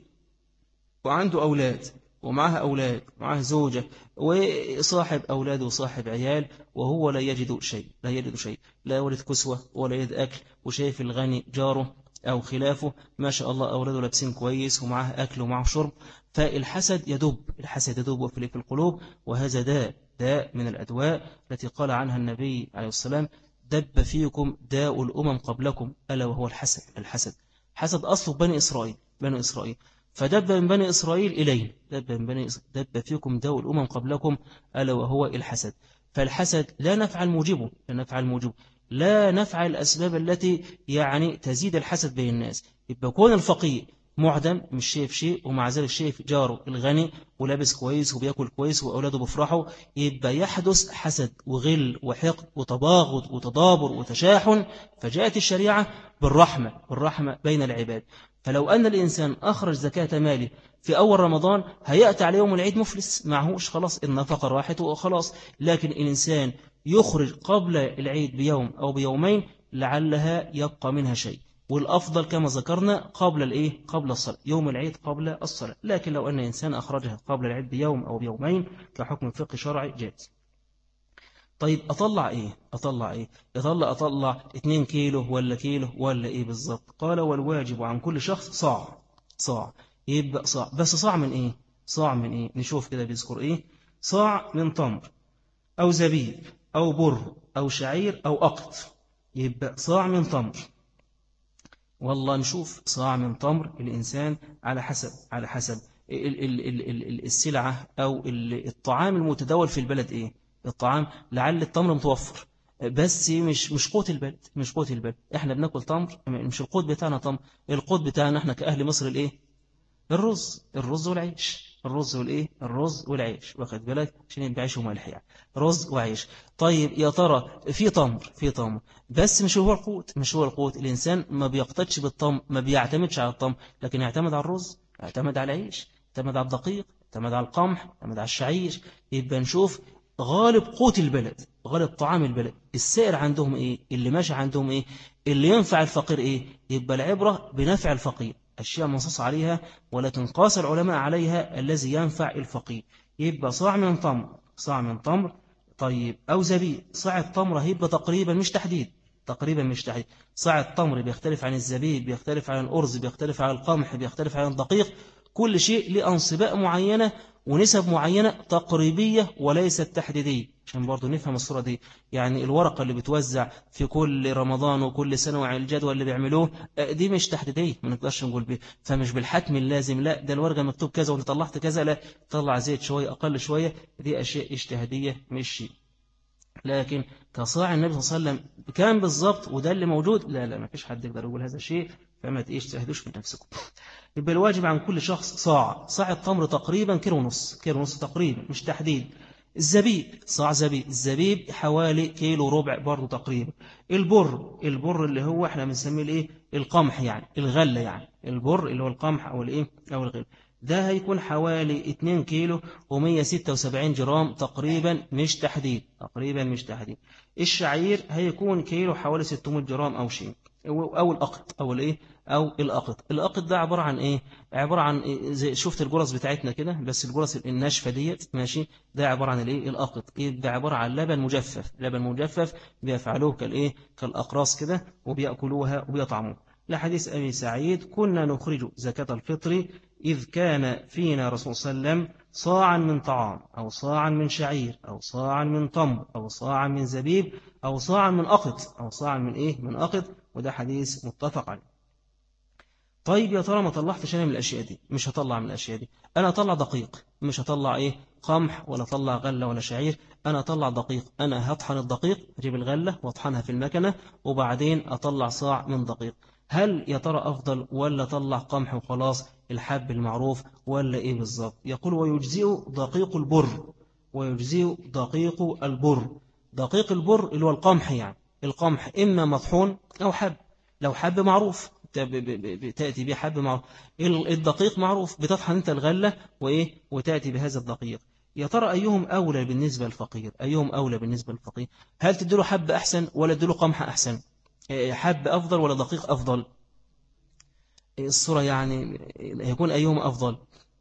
وعنده أولاد ومعها أولاد ومعها زوجة وصاحب أولاد وصاحب عيال، وهو لا يجد شيء، لا يجد شيء، لا يولد كسوة ولا يجد أكل، وشايف الغني جاره أو خلافه ما شاء الله أولاده لابسين كويس ومعه أكل ومعه شرب، فالحسد يدب، الحسد يدب في القلوب، وهذا داء، داء من الأدواء التي قال عنها النبي عليه السلام دب فيكم داء الأمم قبلكم ألا وهو الحسد. الحسد حسد أصله بني إسرائيل، بني إسرائيل، فدب من بني إسرائيل إليه، دب من بني إسرائيل دب فيكم داء الأمم قبلكم ألا وهو الحسد. فالحسد لا نفعل موجبه، لا نفعل موجبه، لا نفعل الأسباب التي يعني تزيد الحسد بين الناس. يبقى كون الفقير معدم مش شايف شيء ومع ذلك شايف جاره الغني ولابس كويس وبياكل كويس وأولاده بيفرحوا، يبقى يحدث حسد وغل وحقد وتباغض وتدابر وتشاحن. فجاءت الشريعة بالرحمة بالرحمة بين العباد. فلو أن الإنسان أخرج زكاة ماله في أول رمضان هيأتي على يوم العيد مفلس، معهوش خلاص النفقة راحت وخلاص. لكن الإنسان يخرج قبل العيد بيوم أو بيومين لعلها يبقى منها شيء. والأفضل كما ذكرنا قبل الإيه؟ قبل الصلاة، يوم العيد قبل الصلاة. لكن لو أن إنسان أخرجها قبل العيد بيوم أو بيومين كحكم فقه شرعي جائز. طيب أطلع إيه؟ أطلع إيه؟ يطلع أطلع اتنين كيلو ولا كيلو ولا إيه بالظبط؟ قال والواجب عن كل شخص صاع. صاع يبقى صاع، بس صاع من إيه؟ صاع من إيه؟ نشوف كده بيذكر إيه؟ صاع من تمر أو زبيب أو بر أو شعير أو أقط. يبقى صاع من تمر. والله نشوف صاع من تمر الإنسان على حسب على حسب ال ال ال ال السلعة أو الطعام المتداول في البلد إيه؟ الطعام لعل التمر متوفر بس مش مش قوت البلد، مش قوت البلد. إحنا بناكل تمر، مش القوت بتاعنا تمر. القوت بتاعنا إحنا كأهل مصر الإيه؟ الرز، الرز والعيش، الرز والإيه؟ الرز والعيش، واخد بالك عشان يبقى عيش وملح يعني، رز وعيش. طيب يا ترى في تمر، في تمر بس مش هو القوت، مش هو القوت. الإنسان ما بيقتدش بالتمر، ما بيعتمدش على التمر، لكن يعتمد على الرز، يعتمد على العيش، يعتمد على الدقيق، يعتمد على القمح، يعتمد على الشعير. يبقى نشوف غالب قوت البلد، غالب طعام البلد، السائر عندهم إيه؟ اللي ماشي عندهم إيه؟ اللي ينفع الفقير إيه؟ يبقى العبرة بنفع الفقير، أشياء منصوص عليها ولكن قاس العلماء عليها الذي ينفع الفقير. يبقى صاع من تمر، صاع من تمر. طيب أو زبيب، صاع التمر هيبقى تقريبا مش تحديد، تقريبا مش تحديد. صاع التمر بيختلف عن الزبيب، بيختلف عن الأرز، بيختلف عن القمح، بيختلف عن الدقيق. كل شيء له أنصباء معينة ونسب معينة تقريبية وليست تحديدية، عشان برضو نفهم الصورة دي. يعني الورقة اللي بتوزع في كل رمضان وكل سنة وعلى الجدول اللي بيعملوه دي مش تحديدية، ما نقدرش نقول بيه. فمش بالحتم اللازم لا ده الورقة مكتوب كذا وانت طلعت كذا، لا طلع زيت شوية أقل شوية، دي أشياء اجتهادية مش شيء. لكن كصاع النبي صلى الله عليه وسلم كان بالضبط وده اللي موجود، لا لا ما فيش حد يقدر يقول هذا الشيء، فما تجتهدوش من نفسكم. يبقى الواجب عن كل شخص صاع. صاع التمر تقريبا كيلو ونص، كيلو ونص تقريبا مش تحديد. الزبيب صاع زبيب، الزبيب حوالي كيلو ربع برضه تقريبا. البر، البر اللي هو احنا بنسميه الايه؟ القمح يعني، الغله يعني، البر اللي هو القمح او الايه؟ او الغله، ده هيكون حوالي اتنين كيلو ومية ستة وسبعين جرام تقريبا مش تحديد، تقريبا مش تحديد. الشعير هيكون كيلو حوالي ستمائة جرام او شيء، او الاقط او الايه؟ او الاقط. الاقط ده عباره عن ايه؟ عباره عن إيه؟ زي شفت الجرس بتاعتنا كده بس الجرس الناشفه ديت ماشي، ده عباره عن الايه؟ الاقط. ده عباره عن لبن مجفف، لبن مجفف بيفعلوه كالايه؟ كالاقراص كده وبياكلوها وبيطعموها. لحديث ابي سعيد كنا نخرج زكاه الفطر إذ كان فينا رسول صلى الله عليه وسلم صاعا من طعام أو صاعا من شعير أو صاعا من تمر أو صاعا من زبيب أو صاعا من أقط أو صاعا من إيه؟ من أقط. وده حديث متفق عليه. طيب يا ترى ما طلعتش أنا من الأشياء دي، مش هطلع من الأشياء دي. أنا أطلع دقيق، مش هطلع إيه؟ قمح ولا طلع غلة ولا شعير، أنا أطلع دقيق. أنا هطحن الدقيق، أجيب الغلة واطحنها في المكنة وبعدين أطلع صاع من دقيق. هل يا ترى أفضل ولا طلع قمح وخلاص الحب المعروف ولا إيه بالظبط؟ يقول ويجزئ دقيق البر، ويجزئ دقيق البر. دقيق البر اللي هو القمح يعني، القمح إما مطحون أو حب. لو حب معروف تأتي به حب معروف، الدقيق معروف بتطحن أنت الغلة وإيه؟ وتأتي بهذا الدقيق. يا ترى أيهم أولى بالنسبة للفقير؟ أيهم أولى بالنسبة للفقير؟ هل تديله حب أحسن ولا تديله قمح أحسن؟ حب أفضل ولا دقيق أفضل؟ الصورة يعني يكون أيهم أفضل؟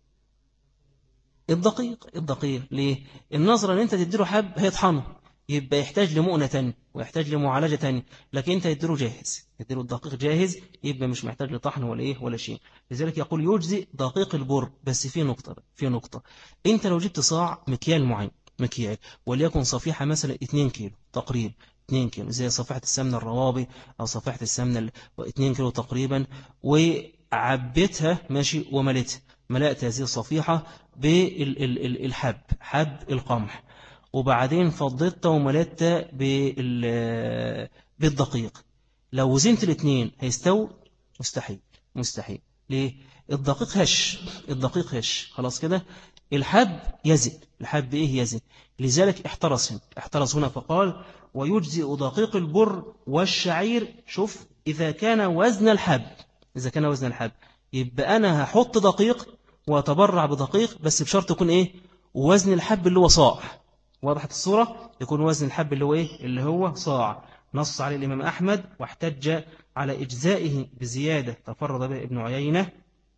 الدقيق، الدقيق. ليه؟ النظرة أن أنت تديله حب هيطحنه، يبقى يحتاج لمؤنة تانية ويحتاج لمعالجة تانية. لكن أنت تديله جاهز، تديله الدقيق جاهز، يبقى مش محتاج لطحن ولا إيه ولا شيء. لذلك يقول يجزي دقيق البر. بس في نقطة، في نقطة أنت لو جبت صاع مكيال معين، مكيال وليكن صفيحة مثلا اتنين كيلو تقريبا، اتنين كيلو زي صفيحة السمنة الروابي أو صفيحة السمنة اتنين كيلو تقريبا، وعبيتها ماشي وملتها، ملأت هذه الصفيحة بالحب، حب القمح، وبعدين فضيتها وملأتها بالدقيق، لو وزنت الاثنين هيستوي؟ مستحيل مستحيل. ليه؟ الدقيق هش، الدقيق هش خلاص كده. الحب يزن، الحب إيه يزن. لذلك احترس هنا، احترس هنا فقال ويجزئ دقيق البر والشعير. شوف إذا كان وزن الحب، إذا كان وزن الحب يبقى أنا هحط دقيق وأتبرع بدقيق، بس بشرط يكون إيه؟ وزن الحب اللي هو صاع. وضحت الصورة؟ يكون وزن الحب اللي هو إيه؟ اللي هو صاع. نص عليه الإمام أحمد واحتج على إجزائه بزيادة تفرد به ابن عيينة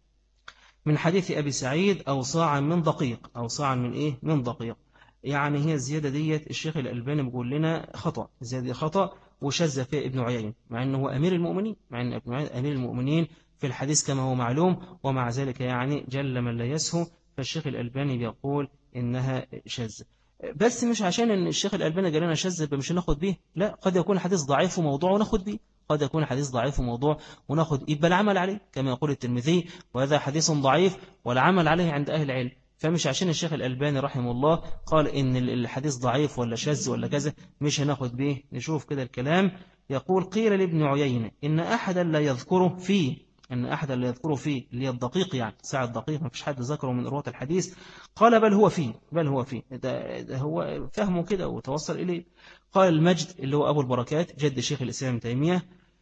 من حديث أبي سعيد أو صاعا من دقيق، أو صاعا من إيه؟ من دقيق. يعني هي الزيادة ديت الشيخ الألباني بيقول لنا خطأ، الزيادة خطأ وشذ فيها ابن عيينة، مع أنه هو أمير المؤمنين، مع أن ابن عيينة أمير المؤمنين في الحديث كما هو معلوم، ومع ذلك يعني جل من لا يسهو. فالشيخ الألباني بيقول إنها شذ، بس مش عشان ان الشيخ الألباني قال لنا شذ مش هناخد به، لا، قد يكون حديث ضعيف وموضوع وناخد به، قد يكون حديث ضعيف وموضوع وناخد، يبقى العمل عليه كما يقول الترمذي وهذا حديث ضعيف والعمل عليه عند أهل العلم. فمش عشان الشيخ الألباني رحمه الله قال إن الحديث ضعيف ولا شاذ ولا كذا مش هناخد به. نشوف كده الكلام. يقول قيل لابن عيينة إن أحدا لا يذكره فيه، أن أحدا لا يذكره فيه اللي هي الدقيق، يعني ساعة الدقيق ما فيش حد ذكره من رواة الحديث. قال بل هو فيه، بل هو فيه، ده, ده هو فهمه كده وتوصل إليه. قال المجد اللي هو أبو البركات جد شيخ الإسلام ابن تيمية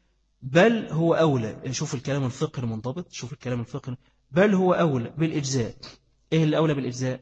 بل هو أولى. شوف الكلام الفقه المنضبط، شوف الكلام الفقه، بل هو أولى بالإجزاء. إيه اللي أولى بالإجزاء؟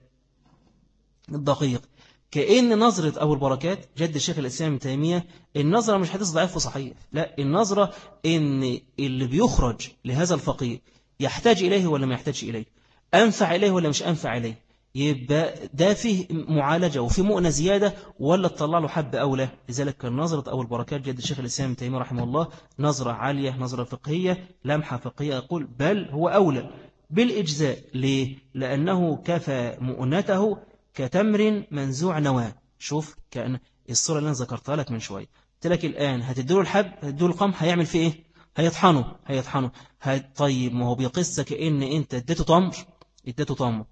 الدقيق. كأن نظرة أبو البركات جد الشيخ الإسلام ابن تيمية النظرة مش حديث ضعيف وصحيح، لا، النظرة إن اللي بيخرج لهذا الفقير يحتاج إليه ولا ما يحتاج إليه، أنفع إليه ولا مش أنفع إليه، يبقى ده فيه معالجة وفيه مؤنة زيادة ولا تطلع له حب أولى. لذلك كان نظرة أبو البركات جد الشيخ الإسلام ابن تيمية رحمه الله نظرة عالية، نظرة فقهية، لمحة فقهية، يقول بل هو أولى بالإجزاء. ليه؟ لأنه كفى مؤنته كتمر منزوع نواه. شوف كأن الصورة اللي أنا ذكرتها لك من شوية، قلت لك الآن هتديله الحب، هتديله القمح، هيعمل فيه إيه؟ هيطحنه، هيطحنه. طيب ما هو بيقص كأن أنت اديته تمر، اديته تمر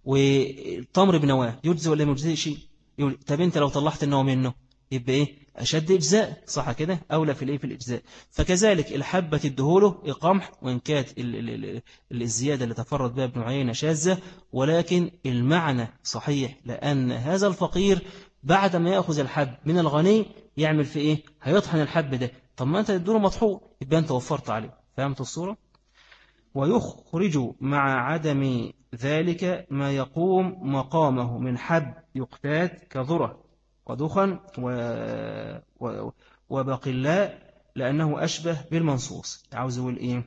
والتمر بنواه، يجزي ولا ما يجزي شيء؟ يقول طب أنت لو طلعت النواه منه يبقى إيه؟ أشد إجزاء، صح كده؟ أولى في الإيه؟ في الإجزاء. فكذلك الحبة تدهوله القمح، وإن كانت الزيادة اللي تفرد بها ابن عيينة شاذة، ولكن المعنى صحيح، لأن هذا الفقير بعد ما يأخذ الحب من الغني يعمل في إيه؟ هيطحن الحب ده. طب ما أنت تدوله مطحون، يبقى أنت وفرت عليه. فهمت الصورة؟ ويخرج مع عدم ذلك ما يقوم مقامه من حب يقتات كذرة ودخن و... و... وبقلاء، لأنه أشبه بالمنصوص. عاوز أقول إيه؟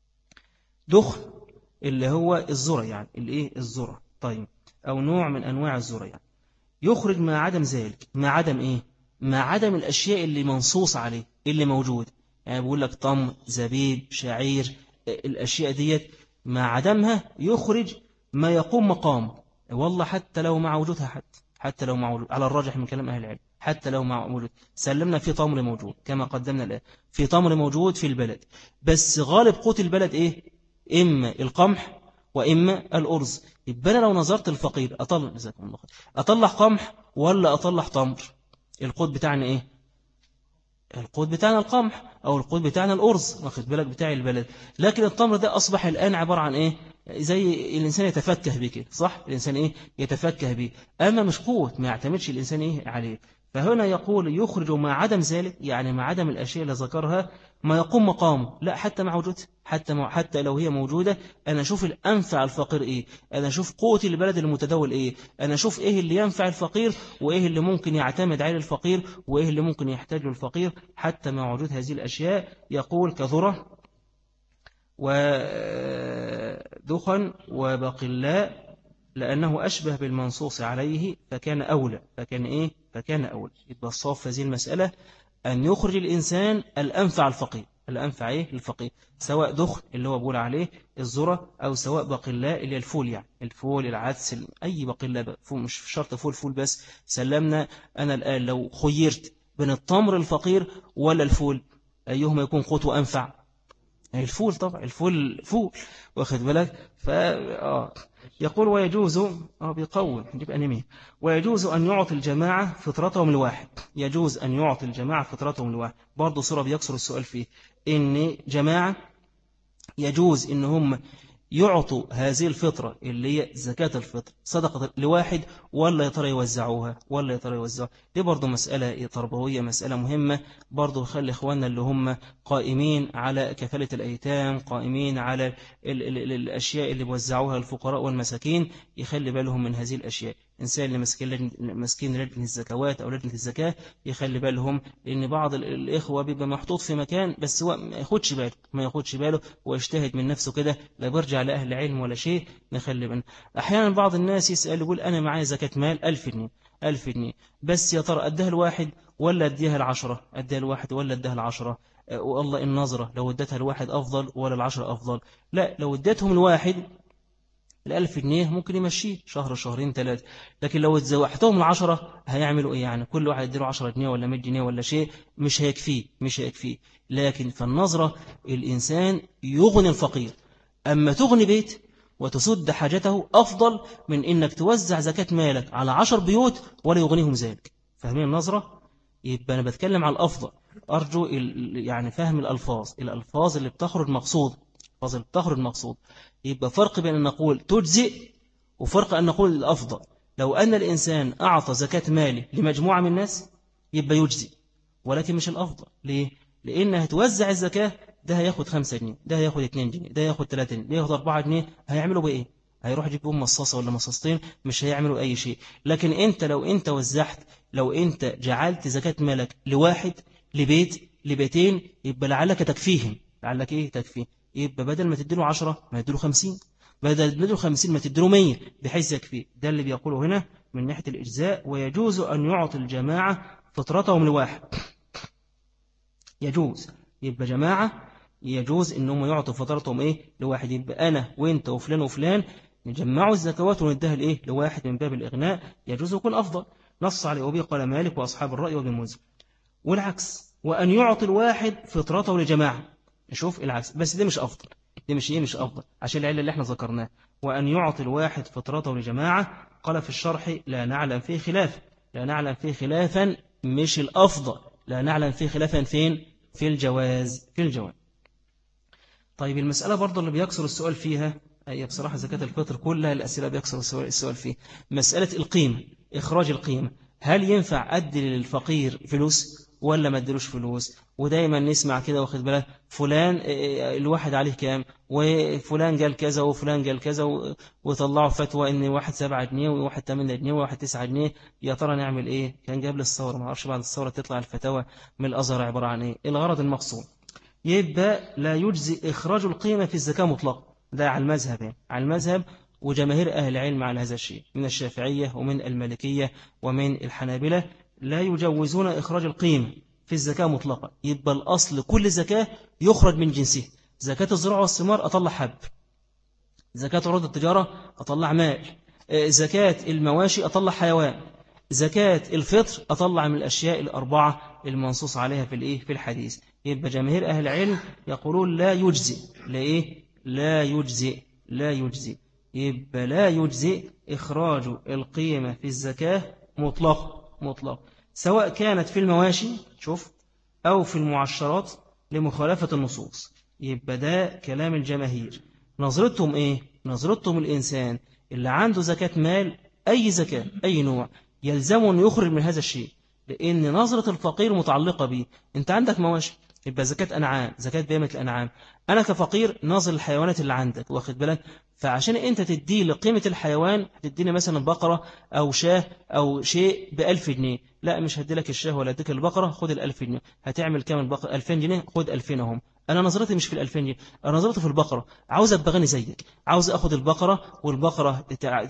دخن اللي هو الذرة، يعني الإيه؟ الذرة. طيب، أو نوع من أنواع الذرة يعني. يخرج مع عدم ذلك، مع عدم إيه؟ مع عدم الأشياء اللي منصوص عليه اللي موجود، يعني بقول لك طم، زبيب، شعير، الأشياء ديت مع عدمها يخرج ما يقوم مقام. والله حتى لو مع وجودها، حتى حتى لو مع وجود، على الراجح من كلام أهل العلم، حتى لو مع وجود، سلمنا في تمر موجود كما قدمنا الآن، في تمر موجود في البلد، بس غالب قوت البلد إيه؟ إما القمح وإما الأرز. يبقى أنا لو نظرت الفقير أطلع أطلع قمح ولا أطلع تمر؟ القوت بتاعنا إيه؟ القوت بتاعنا القمح، أو القوت بتاعنا الأرز، واخد بالك، بتاع البلد. لكن التمر ده أصبح الآن عبارة عن إيه؟ زي الإنسان يتفكه به كده، صح؟ الإنسان إيه؟ يتفكه به، أما مش قوت ما يعتمدش الإنسان إيه عليه. فهنا يقول يخرج مع عدم ذلك، يعني مع عدم الأشياء اللي ذكرها ما يقوم مقامه، لا حتى مع وجودها، حتى مع حتى لو هي موجودة، أنا أشوف الأنفع الفقير إيه، أنا أشوف قوة البلد المتداول إيه، أنا أشوف إيه اللي ينفع الفقير وإيه اللي ممكن يعتمد عليه الفقير وإيه اللي ممكن يحتاجه الفقير، حتى مع وجود هذه الأشياء. يقول كذرة ودخن وبقلاء، لأنه أشبه بالمنصوص عليه فكان أولى، فكان إيه؟ فكان أولى. يبقى الصواب في هذه المسألة أن يخرج الإنسان الأنفع الفقير، الأنفع إيه؟ الفقير، سواء دخن اللي هو بقول عليه الذرة، أو سواء بقلاء اللي الفول، يعني الفول، العدس، أي بقلاء، مش شرط فول فول بس. سلمنا أنا الآن لو خيرت بين التمر الفقير ولا الفول، أيهما يكون قوته أنفع؟ الفول طبعا، الفول فول، واخد بالك. ف آه يقول ويجوز اه بيقول نجيب أنيميا. ويجوز أن يعطي الجماعة فطرتهم الواحد، يجوز أن يعطي الجماعة فطرتهم الواحد. برضه صورة بيكسر السؤال فيه، إن جماعة يجوز إن هم يعطوا هذه الفطرة اللي هي زكاة الفطر صدقة لواحد، ولا يا ترى يوزعوها، ولا يا ترى يوزعوها. دي برضو مسألة تربوية، مسألة مهمة برضو. خلي إخواننا اللي هم قائمين على كفالة الأيتام، قائمين على ال ال ال الأشياء اللي بوزعوها الفقراء والمساكين، يخلي بالهم من هذه الأشياء. إنسان اللي مسكين مسكين لجنة الزكوات أو لجنة الزكاة يخلي بالهم، لأن بعض الإخوة بيبقى محطوط في مكان بس هو ما ياخدش باله، ما ياخدش باله ويجتهد من نفسه كده، لا بيرجع لأهل علم ولا شيء. نخلي بالنا. أحيانا بعض الناس يسأل يقول أنا معايا زكاة مال ألف جنيه، ألف جنيه بس يا ترى أديها الواحد ولا أديها العشرة، أديها الواحد ولا أديها العشرة. والله النظرة لو اديتها الواحد أفضل ولا العشرة أفضل. لا، لو اديتهم الواحد الألف جنيه ممكن يمشيه شهر شهرين ثلاثة، لكن لو اتزوحتهم العشرة هيعملوا إيه؟ يعني كل واحد يديله عشرة جنيه ولا مية جنيه ولا شيء، مش هيكفيه، مش هيكفيه. لكن فالنظرة الإنسان يغني الفقير، أما تغني بيت وتسد حاجته أفضل من إنك توزع زكاة مالك على عشر بيوت ولا يغنيهم ذلك. فاهمين النظرة؟ يبقى أنا بتكلم على الأفضل. أرجو يعني فهم الألفاظ، الألفاظ اللي بتخرج مقصود، الألفاظ اللي بتخرج مقصود. يبقى فرق بين أن نقول تجزئ وفرق أن نقول الأفضل. لو أن الإنسان أعطى زكاة ماله لمجموعة من الناس يبقى يجزئ، ولكن مش الأفضل. ليه؟ لأنها توزع الزكاة، ده هياخد خمسة جنيه، ده هياخد اتنين جنيه، ده هياخد ثلاثة جنيه، ده هياخد أربعة جنيه، هيعملوا بإيه؟ هيروح يجيب بهم مصاصة ولا مصاصتين، مش هيعملوا أي شيء. لكن أنت لو أنت وزعت، لو أنت جعلت زكاة مالك لواحد، لبيت، لبيتين، يبقى لعلك تكفيهم، لعلك إيه تكفيه. يبقى بدل ما تديله عشرة ما تديله خمسين، بدل ما تديله خمسين ما تديله مية، بحيث يكفيه. ده اللي بيقوله هنا من ناحية الإجزاء. ويجوز أن يعطي الجماعة فطرتهم لواحد، يجوز. يبقى جماعة يجوز إنهم يعطوا فطرتهم إيه لواحد. يبقى أنا وإنت وفلان وفلان نجمعوا الزكوات ونديها لإيه لواحد من باب الإغناء، يجوز يكون أفضل. نص عليه وبه قال مالك وأصحاب الرأي وابن المنذر. والعكس، وأن يعطي الواحد فطرته لجماعة. نشوف العكس، بس ده مش أفضل، ده مش إيه مش أفضل عشان العلة اللي احنا ذكرناه. وأن يعطي الواحد فطرته لجماعة، قال في الشرح لا نعلم فيه خلاف، لا نعلم فيه خلافا مش الأفضل، لا نعلم فيه خلافا فين؟ في الجواز، في الجواز. طيب المسألة برضو اللي بيكسر السؤال فيها، أي بصراحة زكاة الفطر كلها الأسئلة بيكسر السؤال فيه، مسألة القيمة، إخراج القيمة. هل ينفع أدي للفقير فلوس ولا ما اديلوش فلوس؟ ودايما نسمع كده واخد بالك فلان الواحد عليه كام، وفلان قال كذا وفلان قال كذا، وطلعوا فتوى ان واحد سبعة جنيه وواحد ثمانية جنيه وواحد تسعة جنيه. يا ترى نعمل ايه؟ كان قبل الثورة، ما اعرفش بعد الثورة تطلع الفتاوى من الازهر عبارة عن ايه. الغرض المقصود يبقى لا يجزي إخراج القيمة في الزكاة مطلقا، ده على المذهب، يعني على المذهب وجماهير أهل العلم على هذا الشيء من الشافعية ومن المالكية ومن الحنابلة، لا يجوزون إخراج القيمة في الزكاة مطلقا. يبقى الأصل كل زكاة يخرج من جنسه. زكاة الزراعة والثمار أطلع حب، زكاة عروض التجارة أطلع مال، زكاة المواشي أطلع حيوان، زكاة الفطر أطلع من الأشياء الأربعة المنصوص عليها في الإيه في الحديث. يبقى جماهير أهل العلم يقولون لا يجزئ، لا إيه لا يجزئ، لا يجزئ. يبقى لا يجزئ إخراج القيمة في الزكاة مطلق، مطلق، سواء كانت في المواشي شوف أو في المعشرات لمخالفة النصوص. يبقى ده كلام الجماهير. نظرتهم إيه؟ نظرتهم الإنسان اللي عنده زكاة مال، أي زكاة أي نوع، يلزمه أن يخرج من هذا الشيء، لأن نظرة الفقير متعلقة به. أنت عندك مواشي يبقى زكاة أنعام، زكاة بهيمة الأنعام. أنا كفقير ناظر الحيوانات اللي عندك واخد بالك، فعشان أنت تدي لقيمة الحيوان هتديني مثلا بقرة أو شاه أو شيء بألف جنيه، لا مش هدي لك الشاه ولا هديك البقرة، خد الألف جنيه. هتعمل كام البقرة؟ ألفين جنيه، خد ألفين أهم. أنا نظرتي مش في الألفين جنيه، أنا نظرتي في البقرة. عاوز أبقى غني زيك، عاوز أخذ البقرة والبقرة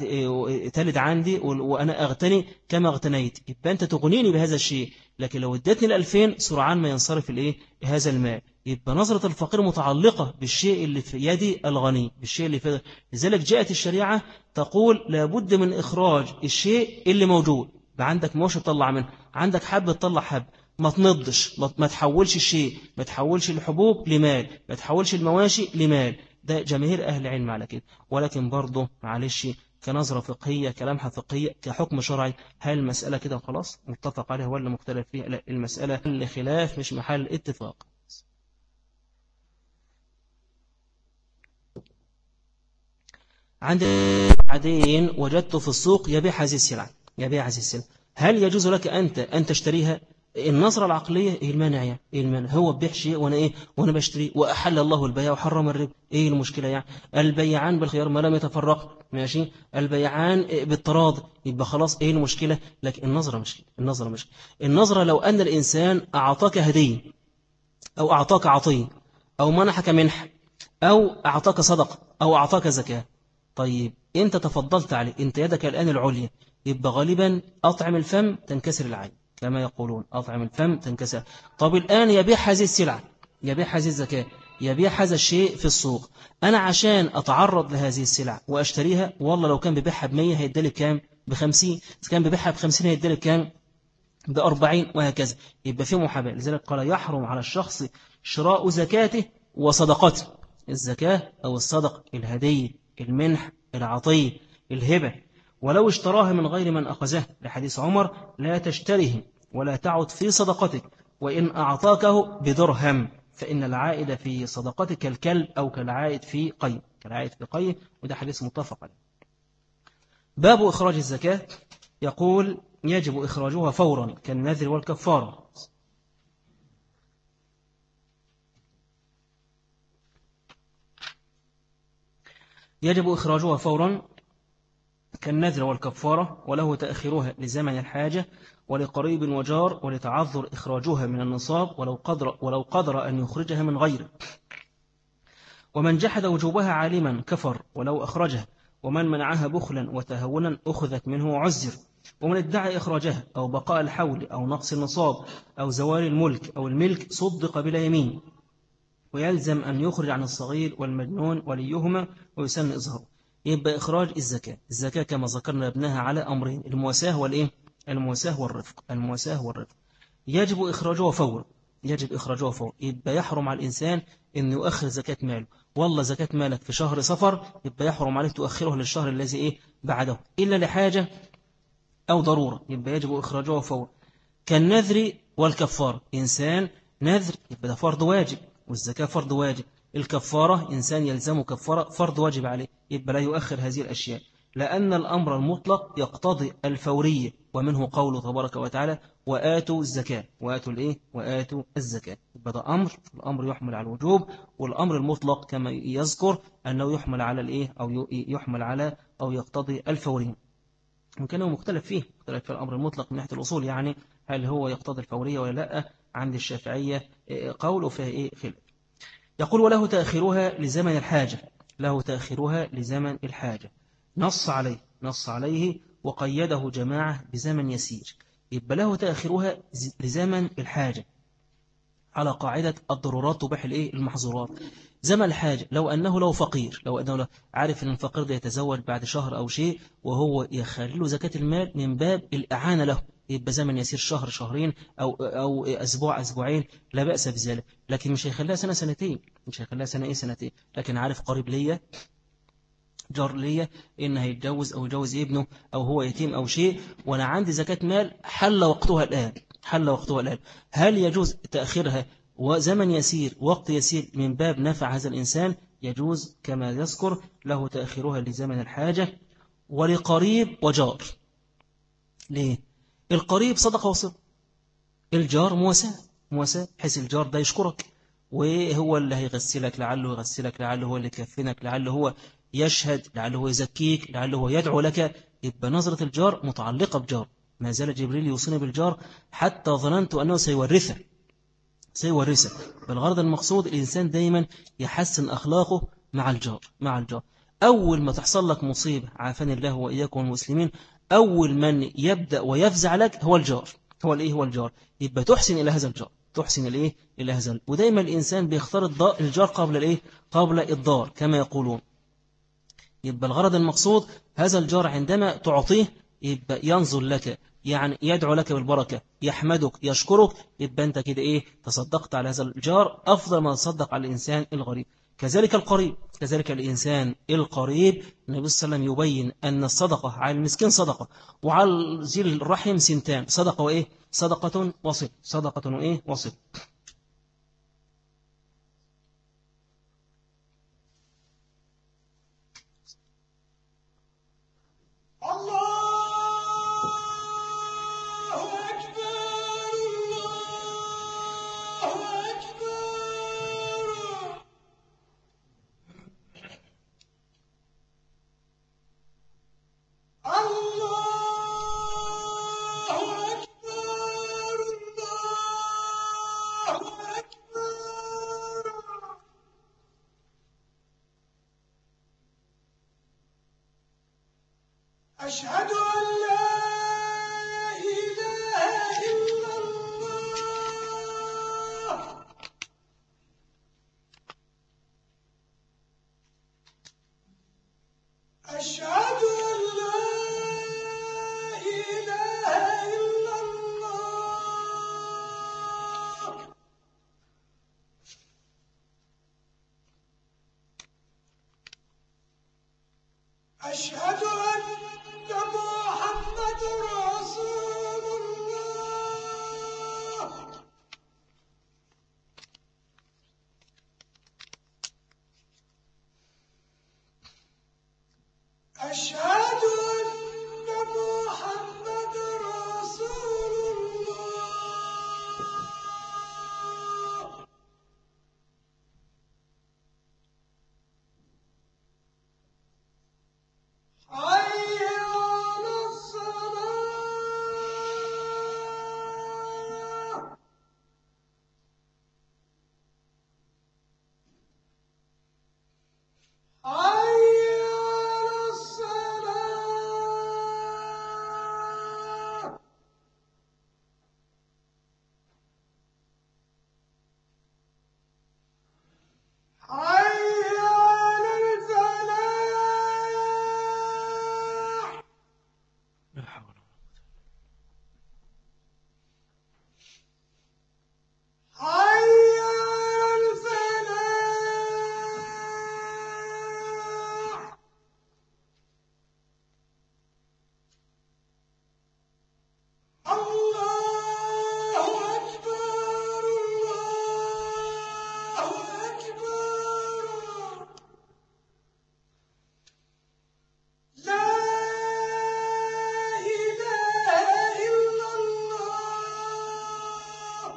تلد عندي وأنا أغتني كما اغتنيت. يبقى أنت تغنيني بهذا الشيء، لكن لو ادتني الألفين سرعان ما ينصرف الإيه هذا المال. يبقى نظرة الفقير متعلقة بالشيء اللي في يد الغني، بالشيء اللي في. لذلك جاءت الشريعة تقول لابد من إخراج الشيء اللي موجود. عندك موش تطلع منه، عندك حب تطلع حب، ما تنضش، ما ما تحولش الشيء، ما تحولش الحبوب لمال، ما تحولش المواشي لمال. ده جماهير أهل العلم على كده. ولكن برضه معلش كنظرة فقهية، كلمحة فقهية، كحكم شرعي، هل المسألة كده خلاص متفق عليها ولا مختلف فيها؟ لا، المسألة محل خلاف مش محل اتفاق. عند بعدين وجدت في السوق يبيع هذه السلعة، يبيع هذه السلعة، هل يجوز لك أنت أن تشتريها؟ النظرة العقلية إيه المانع يعني؟ إيه المانع؟ هو بيع شيء وأنا إيه وأنا بشتري، وأحل الله البيع وحرم الربا، إيه المشكلة يعني؟ البيعان بالخيار ما لم يتفرق، ماشي، البيعان بالتراضي، يبقى خلاص، إيه المشكلة؟ لكن النظرة مش النظرة مش النظرة لو أن الإنسان أعطاك هدية أو أعطاك عطية أو منحك منح أو أعطاك صدقة أو أعطاك زكاة، طيب أنت تفضلت عليه، أنت يدك الآن العليا، يبقى غالبا أطعم الفم تنكسر العين، كما يقولون أطعم الفم تنكسر. طب الآن يبيع هذه السلعة، يبيع هذه الزكاة، يبيع هذا الشيء في السوق، أنا عشان أتعرض لهذه السلعة وأشتريها، والله لو كان ببيعها بمية هيدالي كام؟ بخمسين. إذا كان ببيعها بخمسين هيدالي كام؟ بأربعين، وهكذا. يبقى في محاباة. لذلك قال يحرم على الشخص شراء زكاته وصدقته، الزكاة أو الصدق، الهدية، المنح، العطية، الهبة، ولو اشتراها من غير من أخذه، لحديث عمر لا تشتره ولا تعد في صدقتك، وإن أعطاكه بدرهم فإن العائد في صدقتك الكلب أو كالعائد في قي، كالعائد في قي، وده حديث متفق عليه. باب إخراج الزكاة، يقول يجب إخراجها فورا كالنذر والكفارة. يجب إخراجها فورا كالنذر والكفارة، وله تأخيرها لزمن الحاجة ولقريب وجار، ولتعذر إخراجها من النصاب ولو قدر, ولو قدر أن يخرجها من غيره. ومن جحد وجوبها عالما كفر ولو أخرجها، ومن منعها بخلا وتهونا أخذت منه وعزر. ومن ادعى إخراجها أو بقاء الحول أو نقص النصاب أو زوال الملك أو الملك صدق بلا يمين، ويلزم أن يخرج عن الصغير والمجنون وليهما ويسن إظهاره. يبقى إخراج الزكاة، الزكاة كما ذكرنا ابنها على أمرين، المواساة والإيه؟ المواساة والرفق، المواساة والرفق. يجب إخراجها فورا، يجب إخراجها فورا. يبقى يحرم على الإنسان أن يؤخر زكاة ماله، والله زكاة مالك في شهر صفر، يبقى يحرم عليك تؤخره للشهر الذي إيه بعده إلا لحاجة أو ضرورة، يبقى يجب إخراجها فورا. كالنذر والكفارة، إنسان نذر يبقى ده فرض واجب، والزكاة فرض واجب. الكفارة إنسان يلزمه كفارة فرض واجب عليه، يبقى لا يؤخر هذه الأشياء، لأن الأمر المطلق يقتضي الفورية، ومنه قوله تبارك وتعالى وآتوا الزكاة، وآتوا الإيه؟ وآتوا الزكاة. يبقى ده أمر، الأمر يحمل على الوجوب، والأمر المطلق كما يذكر أنه يحمل على الإيه؟ أو يحمل على أو يقتضي الفورية. ممكن هو مختلف فيه، مختلف في الأمر المطلق من ناحية الأصول، يعني هل هو يقتضي الفورية ولا لا؟ عند الشافعية قوله فيها إيه خلاف. يقول وله تأخيرها لزمن الحاجة، له تأخيرها لزمن الحاجة، نص عليه نص عليه وقيده جماعة بزمن يسير، يبقى له تأخيرها لزمن الحاجة على قاعدة الضرورات تباح الإيه؟ المحظورات. زمن الحاجة لو أنه لو فقير، لو أنه عارف أن الفقير ده يتزوج بعد شهر أو شيء، وهو يخلي له زكاة المال من باب الإعانة له، يبقى زمن يسير شهر شهرين أو, أو أسبوع أسبوعين لا بأس بذلك، لكن مش هيخليها سنة سنتين، مش هيخليها سنة إيه سنتين. لكن عارف قريب ليا، جار ليا، إن هيتجوز أو يجوز ابنه أو هو يتيم أو شيء، وأنا عندي زكاة مال حل وقتها الآن، حل وقتها الآن، هل يجوز تأخيرها وزمن يسير وقت يسير من باب نفع هذا الإنسان؟ يجوز كما يذكر له تأخيرها لزمن الحاجة ولقريب وجار. ليه؟ القريب صدقة وصل، الجار مواساة، مواساة حيث الجار ده يشكرك، وهو اللي هيغسلك، لعله يغسلك، لعله هو اللي يكفنك، لعله هو يشهد، لعله هو يزكيك، لعله هو يدعو لك. يبقى نظرة الجار متعلقة بجار. ما زال جبريل يوصيني بالجار حتى ظننت أنه سيورثه سيورثه بالغرض المقصود الإنسان دايما يحسن أخلاقه مع الجار، مع الجار. أول ما تحصل لك مصيبة، عافاني الله وإياكم المسلمين، أول من يبدأ ويفزع لك هو الجار، هو الإيه؟ هو الجار. يبقى تحسن إلى هذا الجار، تحسن الإيه؟ إلى هذا الجار. ودايما الإنسان بيختار الجار قبل الإيه؟ قبل الدار كما يقولون. يبقى الغرض المقصود هذا الجار عندما تعطيه يبقى ينظر لك، يعني يدعو لك بالبركة، يحمدك، يشكرك، يبقى أنت كده إيه تصدقت على هذا الجار أفضل ما تصدق على الإنسان الغريب. كذلك القريب، كذلك الإنسان القريب النبي صلى الله عليه وسلم يبين أن الصدقة على المسكين صدقة، وعلى ذي الرحم سنتان، صدقة وإيه؟ صدقة وصل، صدقة وإيه؟ وصل. أشهد أن لا إله إلا الله. أشهد أن لا إله إلا الله. أشهد أن محمد رسول الله. أشهد أن محمد رسول الله. حي على الصلاة. حي على الصلاة. حي على الفلاح. لا حول. حي على الفلاح. الله أكبر، الله أكبر. لا إله إلا الله.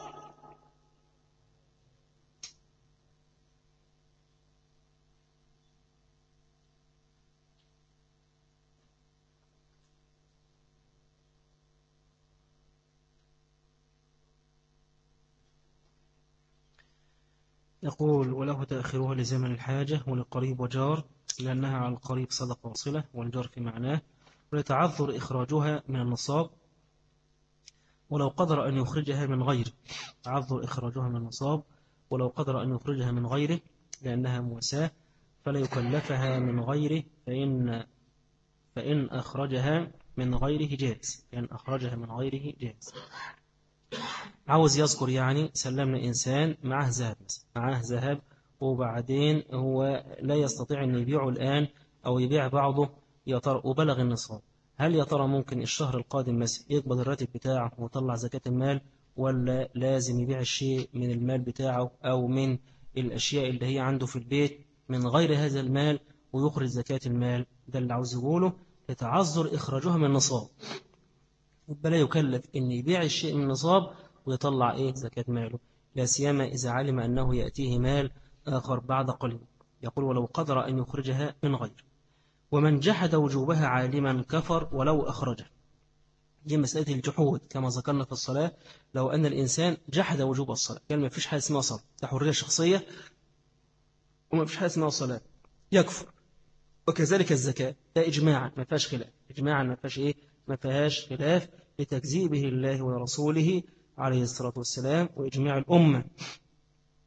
يقول وله تأخيرها لزمن الحاجة وللقريب وجار، لأنها على القريب صدقة وصلة والجار في معناه، ولتعذر إخراجها من النصاب ولو قدر أن يخرجها من غيره. تعذر إخراجها من النصاب ولو قدر أن يخرجها من غيره لأنها مواساة، فلا يكلفها من غيره، فإن فإن أخرجها من غيره جاز، فإن أخرجها من غيره جاز. عاوز يذكر يعني سلمنا إنسان معه ذهب، معه ذهب وبعدين هو لا يستطيع أن يبيعه الآن أو يبيع بعضه يا ترى وبلغ النصاب، هل يا ترى ممكن الشهر القادم مثلا يقبض الراتب بتاعه ويطلع زكاة المال، ولا لازم يبيع الشيء من المال بتاعه أو من الأشياء اللي هي عنده في البيت من غير هذا المال ويخرج زكاة المال؟ ده اللي عاوز يقوله، يتعذر إخراجها من النصاب، بلا يكلف أن يبيع الشيء من النصاب ويطلع إيه زكاة ماله، لا سيما إذا علم أنه يأتيه مال آخر بعد قليل. يقول ولو قدر أن يخرجها من غير. ومن جحد وجوبها عالما كفر ولو أخرجه. دي مسألة الجحود كما ذكرنا في الصلاة، لو أن الإنسان جحد وجوب الصلاة قال ما فيش حاجة اسمها صلاة، ده حرية شخصية وما فيش حاجة اسمها صلاة، يكفر. وكذلك الزكاة، ده إجماعا ما فيهاش خلاف، إجماعا ما فيهاش إيه، ما فيهاش خلاف لتكذيبه الله ورسوله عليه الصلاة والسلام وإجماع الأمة.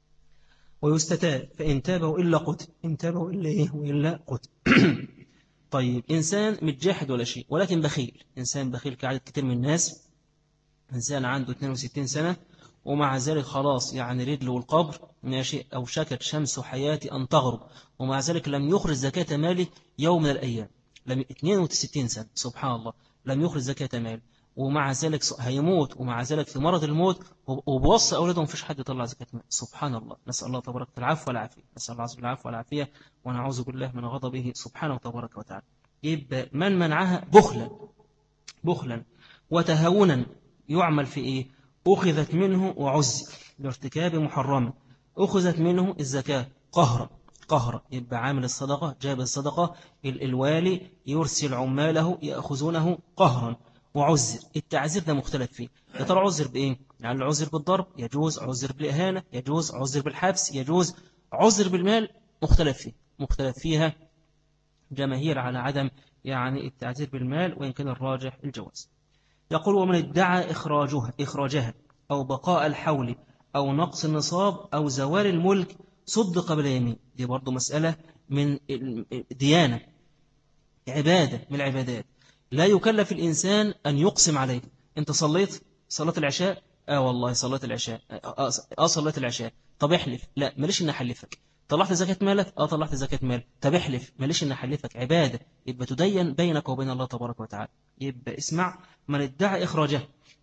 ويستتاب فإن تابوا إلا قتل، إن تابوا إلا إيه وإلا قتل. طيب إنسان متجاحد ولا شيء ولكن بخيل، إنسان بخيل كعدد كتير من الناس، إنسان عنده اثنين وستين سنة ومع ذلك خلاص يعني رجله والقبر ماشي، أو شكت شمس حياتي أن تغرب، ومع ذلك لم يخرج زكاة ماله يوم من الأيام. لم اثنين وستين سنة سبحان الله لم يخرج زكاة ماله، ومع ذلك هيموت، ومع ذلك في مرض الموت وبوصى أولاده مفيش حد يطلع زكاة مال. سبحان الله، نسأل الله تبارك العفو والعافية، نسأل الله العفو والعافية ونعوذ بالله من غضبه سبحانه وتبارك وتعالى. يبقى من منعها بخلا بخلا وتهاونا يعمل في إيه؟ أخذت منه وعزل لارتكاب محرم، أخذت منه الزكاة قهرا قهرا. يبقى عامل الصدقة جاب الصدقة، الوالي يرسل عماله يأخذونه قهرا وعزر. التعزير ده مختلف فيه، يا ترى عزر بإيه؟ يعني العزر بالضرب يجوز، عزر بالإهانة يجوز، عزر بالحبس يجوز، عزر بالمال مختلف فيه مختلف فيها جماهير على عدم يعني التعزير بالمال، وإن كان الراجح الجواز. يقول ومن ادعى إخراجها إخراجها أو بقاء الحول أو نقص النصاب أو زوال الملك صدق باليمين. دي برضو مسألة من ديانة، عبادة من العبادات، لا يكلف الإنسان أن يقسم عليه. أنت صليت صلاة العشاء؟ آه والله صليت العشاء. آه, آه صليت العشاء. طب احلف. لا ماليش إن أحلفك. طلعت زكاة مالك؟ آه طلعت زكاة مالك. طب احلف. ماليش إن أحلفك. عبادة، يبقى تدين بينك وبين الله تبارك وتعالى. يبقى اسمع، من ادعى إخراجه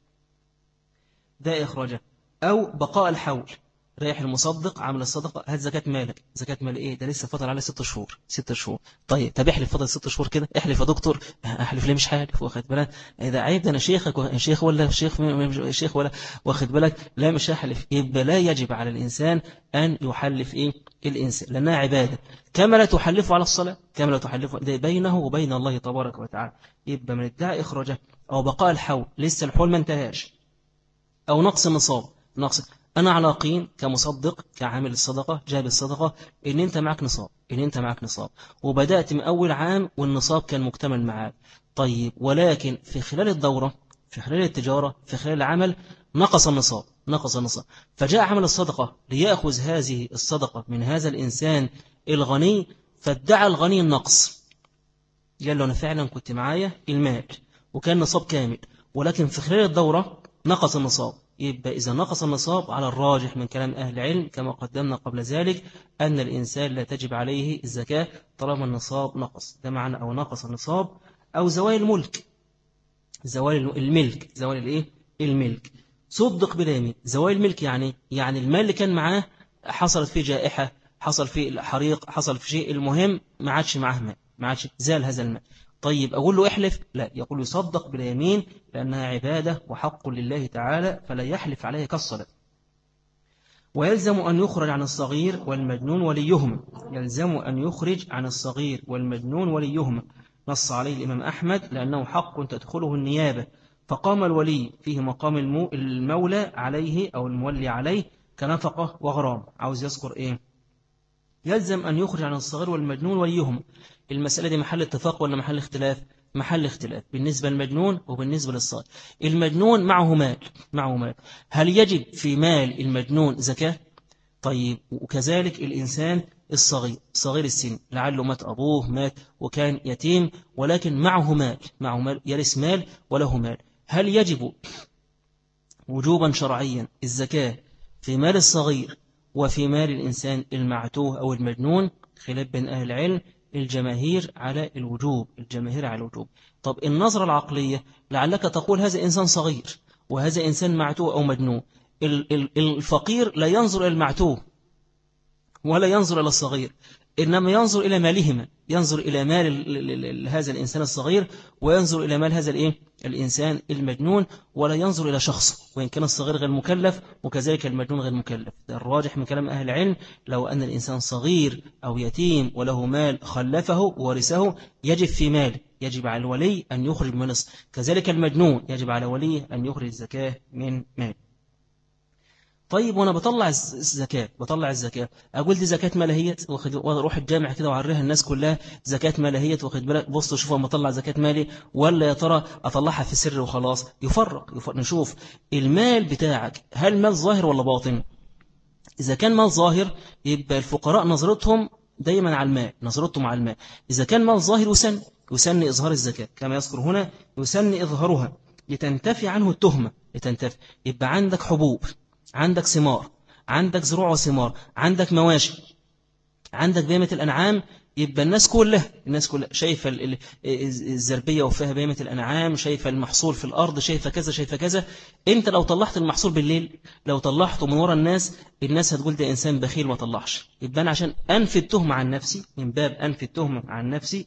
ده إخراجه أو بقاء الحول، رايح المصدق عامل الصدقة، هات زكاة مالك. زكاة مال إيه؟ ده لسه فاضل عليه ست شهور ست شهور. طيب طب احلف، فاضل ست شهور كده، احلف يا دكتور. احلف ليه؟ مش حالف. واخد بالك ده عيب، ده أنا شيخك شيخ ولا شيخ شيخ ولا واخد بالك. لا مش هحلف. يبقى لا يجب على الإنسان أن يحلف إيه الإنسان، لأنها عبادة كما لا تحلفه على الصلاة، كما لا تحلفه ده بينه وبين الله تبارك وتعالى. يبقى من ادعى إخراجه أو بقاء الحول، لسه الحول ما انتهاش، أو نقص النصاب. نقص أنا على يقين كمصدق كعامل الصدقة جاب الصدقة إن أنت معك نصاب، إن أنت معك نصاب وبدأت من أول عام والنصاب كان مكتمل معاك. طيب ولكن في خلال الدورة، في خلال التجارة، في خلال العمل نقص النصاب نقص النصاب فجاء عامل الصدقة ليأخذ هذه الصدقة من هذا الإنسان الغني، فادعى الغني النقص. قال له أنا فعلا كنت معايا المال وكان نصاب كامل، ولكن في خلال الدورة نقص النصاب. يبقى إذا نقص النصاب على الراجح من كلام أهل العلم كما قدمنا قبل ذلك أن الإنسان لا تجب عليه الزكاة طالما النصاب نقص. ده معنى أو نقص النصاب أو زوال الملك، زوال الملك زوال الإيه الملك صدق باليمين. زوال الملك يعني يعني المال اللي كان معاه حصلت فيه جائحة، حصل فيه حريق، حصل في شيء، المهم ما عادش معاه مال، ما عادش زال هذا المال. طيب أقول له احلف؟ لا، يقول يصدق باليمين لأنها عبادة وحق لله تعالى فلا يحلف عليه كالصلاة. ويلزم أن يخرج عن الصغير والمجنون وليهما، يلزم أن يخرج عن الصغير والمجنون وليهما، نص عليه الإمام أحمد لأنه حق تدخله النيابة، فقام الولي فيه مقام المولى عليه أو المولي عليه كنفقة وغرام. عاوز يذكر إيه؟ يلزم أن يخرج عن الصغير والمجنون وليهم. المسألة دي محل اتفاق ولا محل اختلاف؟ محل اختلاف بالنسبة للمجنون وبالنسبة للصغير. المجنون معه مال معه مال هل يجب في مال المجنون زكاة؟ طيب وكذلك الإنسان الصغير صغير السن لعله مات أبوه مات وكان يتيم ولكن معه مال معه مال يرث مال وله مال، هل يجب وجوبا شرعيا الزكاة في مال الصغير وفي مال الإنسان المعتوه أو المجنون؟ خلاف بين أهل العلم، الجماهير على الوجوب الجماهير على الوجوب. طب النظرة العقلية لعلك تقول هذا إنسان صغير وهذا إنسان معتوه أو مجنون، الفقير لا ينظر إلى المعتوه ولا ينظر إلى الصغير، إنما ينظر إلى مالهما، ينظر إلى مال هذا الإنسان الصغير وينظر إلى مال هذا الإيه؟ الإنسان المجنون، ولا ينظر إلى شخصه وإن كان الصغير غير مكلف وكذلك المجنون غير مكلف. ده الراجح من كلام أهل العلم، لو أن الإنسان صغير أو يتيم وله مال خلفه ورثه يجب في مال يجب على الولي أن يخرج من نصف، كذلك المجنون يجب على وليه أن يخرج الزكاة من مال. طيب وانا بطلع الزكاة بطلع الزكاة اقول دي زكاة مالهيت واروح الجامع كده وعريها الناس كلها زكاة مالهيت، واخد بالك بصوا شوفوا اما اطلع زكاة مالي ولا يا ترى اطلعها في سر وخلاص؟ يفرق, يفرق نشوف المال بتاعك هل مال ظاهر ولا باطن. اذا كان مال ظاهر يبقى الفقراء نظرتهم دايما على المال، نظرتهم على المال. اذا كان مال ظاهر وسن يسن إظهار الزكاة كما يذكر هنا، يسن إظهارها لتنتفي عنه التهمة، لتنتفي. يبقى عندك حبوب، عندك ثمار، عندك زروع وثمار، عندك مواشي، عندك بهيمة الأنعام. يبقى الناس كلها الناس كلها شايفة الزربية وفيها بهيمة الأنعام، شايفة المحصول في الأرض، شايفة كذا شايفة كذا. أنت لو طلعت المحصول بالليل، لو طلعته من وراء الناس، الناس هتقول ده إنسان بخيل ما طلعش. يبقى أنا عشان أنفي التهمة عن نفسي، من باب أنفي التهمة عن نفسي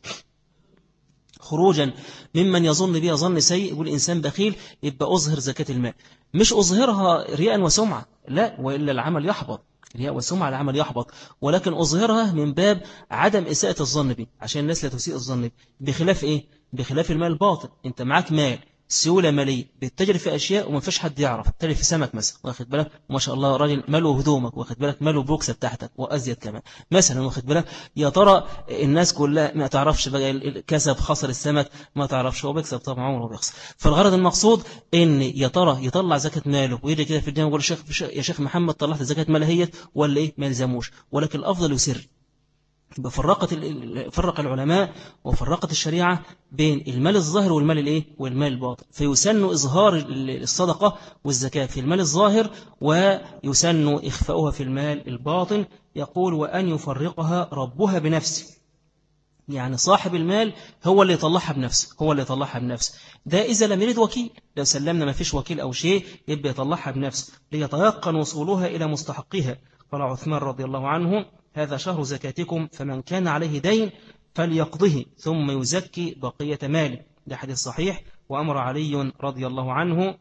خروجا ممن يظن بها ظن سيء، يقول إنسان بخيل، يبقى أظهر زكاة المال. مش أظهرها رياء وسمعة، لا، وإلا العمل يحبط. رياء وسمعة العمل يحبط، ولكن أظهرها من باب عدم إساءة الظن به، عشان الناس لا تسيء الظن به. بخلاف إيه؟ بخلاف المال الباطل. أنت معاك مال، سيولة مالية، بتتجر في أشياء وما فيش حد يعرف. تجري في سمك مثلا، واخد بالك، ما شاء الله راجل ماله هدومك، واخد بالك، ماله بوكسة بتاعتك وأزيد كمان مثلا، واخد بالك. يا ترى الناس كلها ما تعرفش بقى كسب خسر السمك، ما تعرفش، هو بيكسب طبعا، عمره بيخسر. فالغرض المقصود إن يا ترى يطلع زكاة ماله ويجي كده في الجامع يقول شيخ يا شيخ محمد طلعت زكاة مال هي ولا إيه، ما يلزموش. ولكن الأفضل يسر. فرقت فرق العلماء وفرقت الشريعة بين المال الظاهر والمال الايه والمال الباطن. فيسن إظهار الصدقة والزكاة في المال الظاهر، ويسن إخفاؤها في المال الباطن. يقول وأن يفرقها ربها بنفسه، يعني صاحب المال هو اللي يطلعها بنفسه، هو اللي يطلعها بنفسه. ده إذا لم يرد وكيل، لو سلمنا ما فيش وكيل أو شيء يبقى يطلعها بنفسه ليتيقن وصولها إلى مستحقها. قال عثمان رضي الله عنه هذا شهر زكاتكم، فمن كان عليه دين فليقضه ثم يزكي بقية ماله. ده حديث صحيح. وأمر علي رضي الله عنه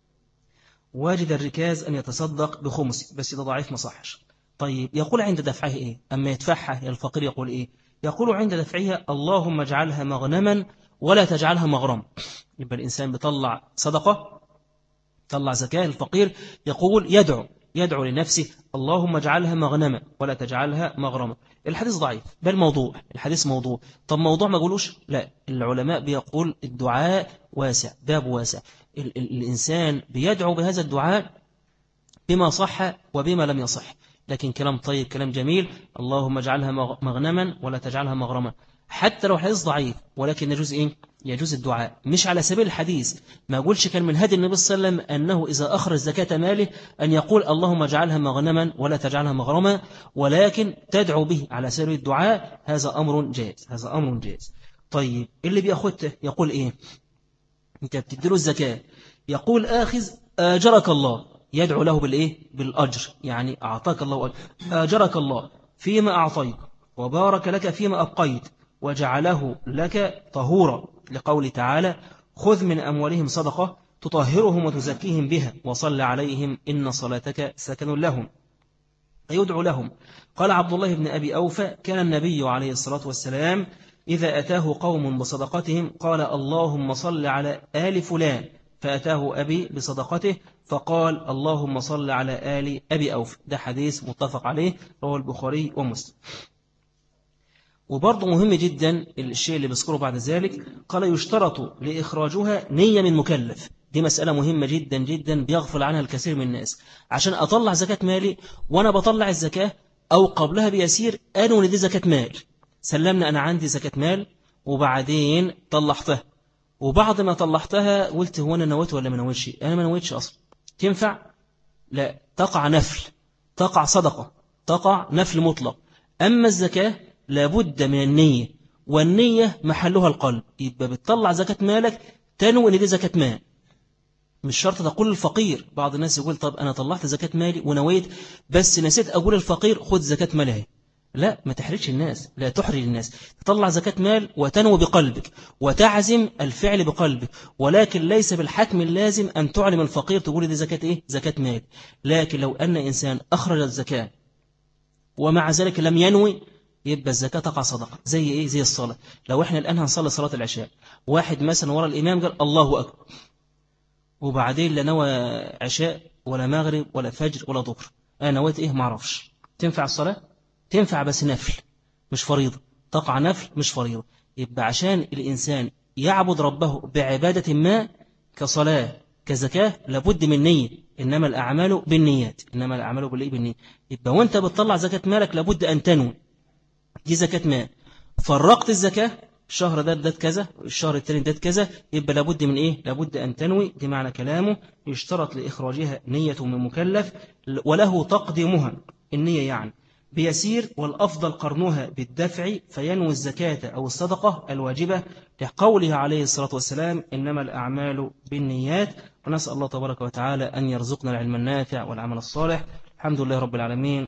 واجد الركاز أن يتصدق بخمس، بس ده ضعيف ما صحش. طيب يقول عند دفعه إيه؟ أما يدفعها الفقير يقول إيه؟ يقول عند دفعها اللهم اجعلها مغنما ولا تجعلها مغرما. يبقى الإنسان بيطلع صدقة، طلع زكاة الفقير، يقول يدعو يدعو لنفسه اللهم اجعلها مغنما ولا تجعلها مغرما. الحديث ضعيف بل موضوع، الحديث موضوع. طب موضوع ما قولوش؟ لا، العلماء بيقول الدعاء واسع، باب واسع. ال ال الإنسان بيدعو بهذا الدعاء بما صح وبما لم يصح. لكن كلام طيب، كلام جميل، اللهم اجعلها مغنما ولا تجعلها مغرما. حتى لو حديث ضعيف ولكن يجوز إيه؟ يجوز الدعاء، مش على سبيل الحديث. ما أقولش كان من هدي النبي صلى الله عليه وسلم أنه إذا أخرج زكاة ماله أن يقول اللهم اجعلها مغنما ولا تجعلها مغرما، ولكن تدعو به على سبيل الدعاء. هذا أمر جائز، هذا أمر جائز. طيب اللي بيأخذته يقول إيه؟ أنت بتديله الزكاة، يقول آخذ آجرك الله، يدعو له بالإيه؟ بالأجر، يعني أعطاك الله أجر. آجرك الله فيما أعطيت وبارك لك فيما أبقيت وجعله لك طهورا، لقول تعالى خذ من أموالهم صدقة تطهرهم وتزكيهم بها وصل عليهم إن صلاتك سكن لهم. يدعو لهم. قال عبد الله بن أبي أوفى كان النبي عليه الصلاة والسلام إذا أتاه قوم بصدقتهم قال اللهم صل على آل فلان، فأتاه أبي بصدقته فقال اللهم صل على آل أبي أوفى. ده حديث متفق عليه، رواه البخاري ومسلم. وبرضه مهم جدا الشيء اللي بذكره بعد ذلك، قال يشترط لإخراجها نية من مكلف. دي مسألة مهمة جدا جدا بيغفل عنها الكثير من الناس. عشان أطلع زكاة مالي وأنا بطلع الزكاة أو قبلها بيسير أنو دي زكاة مال، سلمنا أنا عندي زكاة مال وبعدين طلعتها، وبعد ما طلعتها قلت هو أنا نويت ولا ما نويتش؟ أنا ما نويتش أصلا. تنفع؟ لا، تقع نفل، تقع صدقة، تقع نفل مطلق. أما الزكاة لابد من النية، والنية محلها القلب. يبقى بتطلع زكاة مالك تنوي ان دي زكاة مال، مش شرط تقول الفقير. بعض الناس يقول طب أنا طلعت زكاة مالي ونويت بس نسيت أقول الفقير خذ زكاة مالها. لا، ما تحرجش الناس، لا تحرج الناس. تطلع زكاة مال وتنوي بقلبك وتعزم الفعل بقلبك، ولكن ليس بالحتم اللازم أن تعلم الفقير تقول دي زكاة إيه؟ زكاة مال. لكن لو أن إنسان أخرج الزكاة ومع ذلك لم ينوي يبقى الزكاة تقع صدقة. زي إيه؟ زي الصلاة. لو إحنا الآن هنصلي صلاة العشاء، واحد مثلا ورا الإمام قال الله أكبر وبعدين لا نوى عشاء ولا مغرب ولا فجر ولا ظهر، أنا نويت إيه؟ معرفش. تنفع الصلاة؟ تنفع بس نفل مش فريضة، تقع نفل مش فريضة. يبقى عشان الإنسان يعبد ربه بعبادة ما كصلاة كزكاة لابد من نية، إنما الأعمال بالنيات، إنما الأعمال بالإيه؟ بالنية. يبقى وانت بتطلع زكاة مالك لابد أن تنوي دي زكاة مال. فرقت الزكاة الشهر ده ده كذا، الشهر التاني ده كذا، يبقى لابد من إيه؟ لابد أن تنوي. دي معنى كلامه. يشترط لإخراجها نية من مكلف وله تقديمها. النية يعني بيسير، والأفضل قرنها بالدفع، فينوي الزكاة أو الصدقة الواجبة لقوله عليه الصلاة والسلام إنما الأعمال بالنيات. ونسأل الله تبارك وتعالى أن يرزقنا العلم النافع والعمل الصالح. الحمد لله رب العالمين.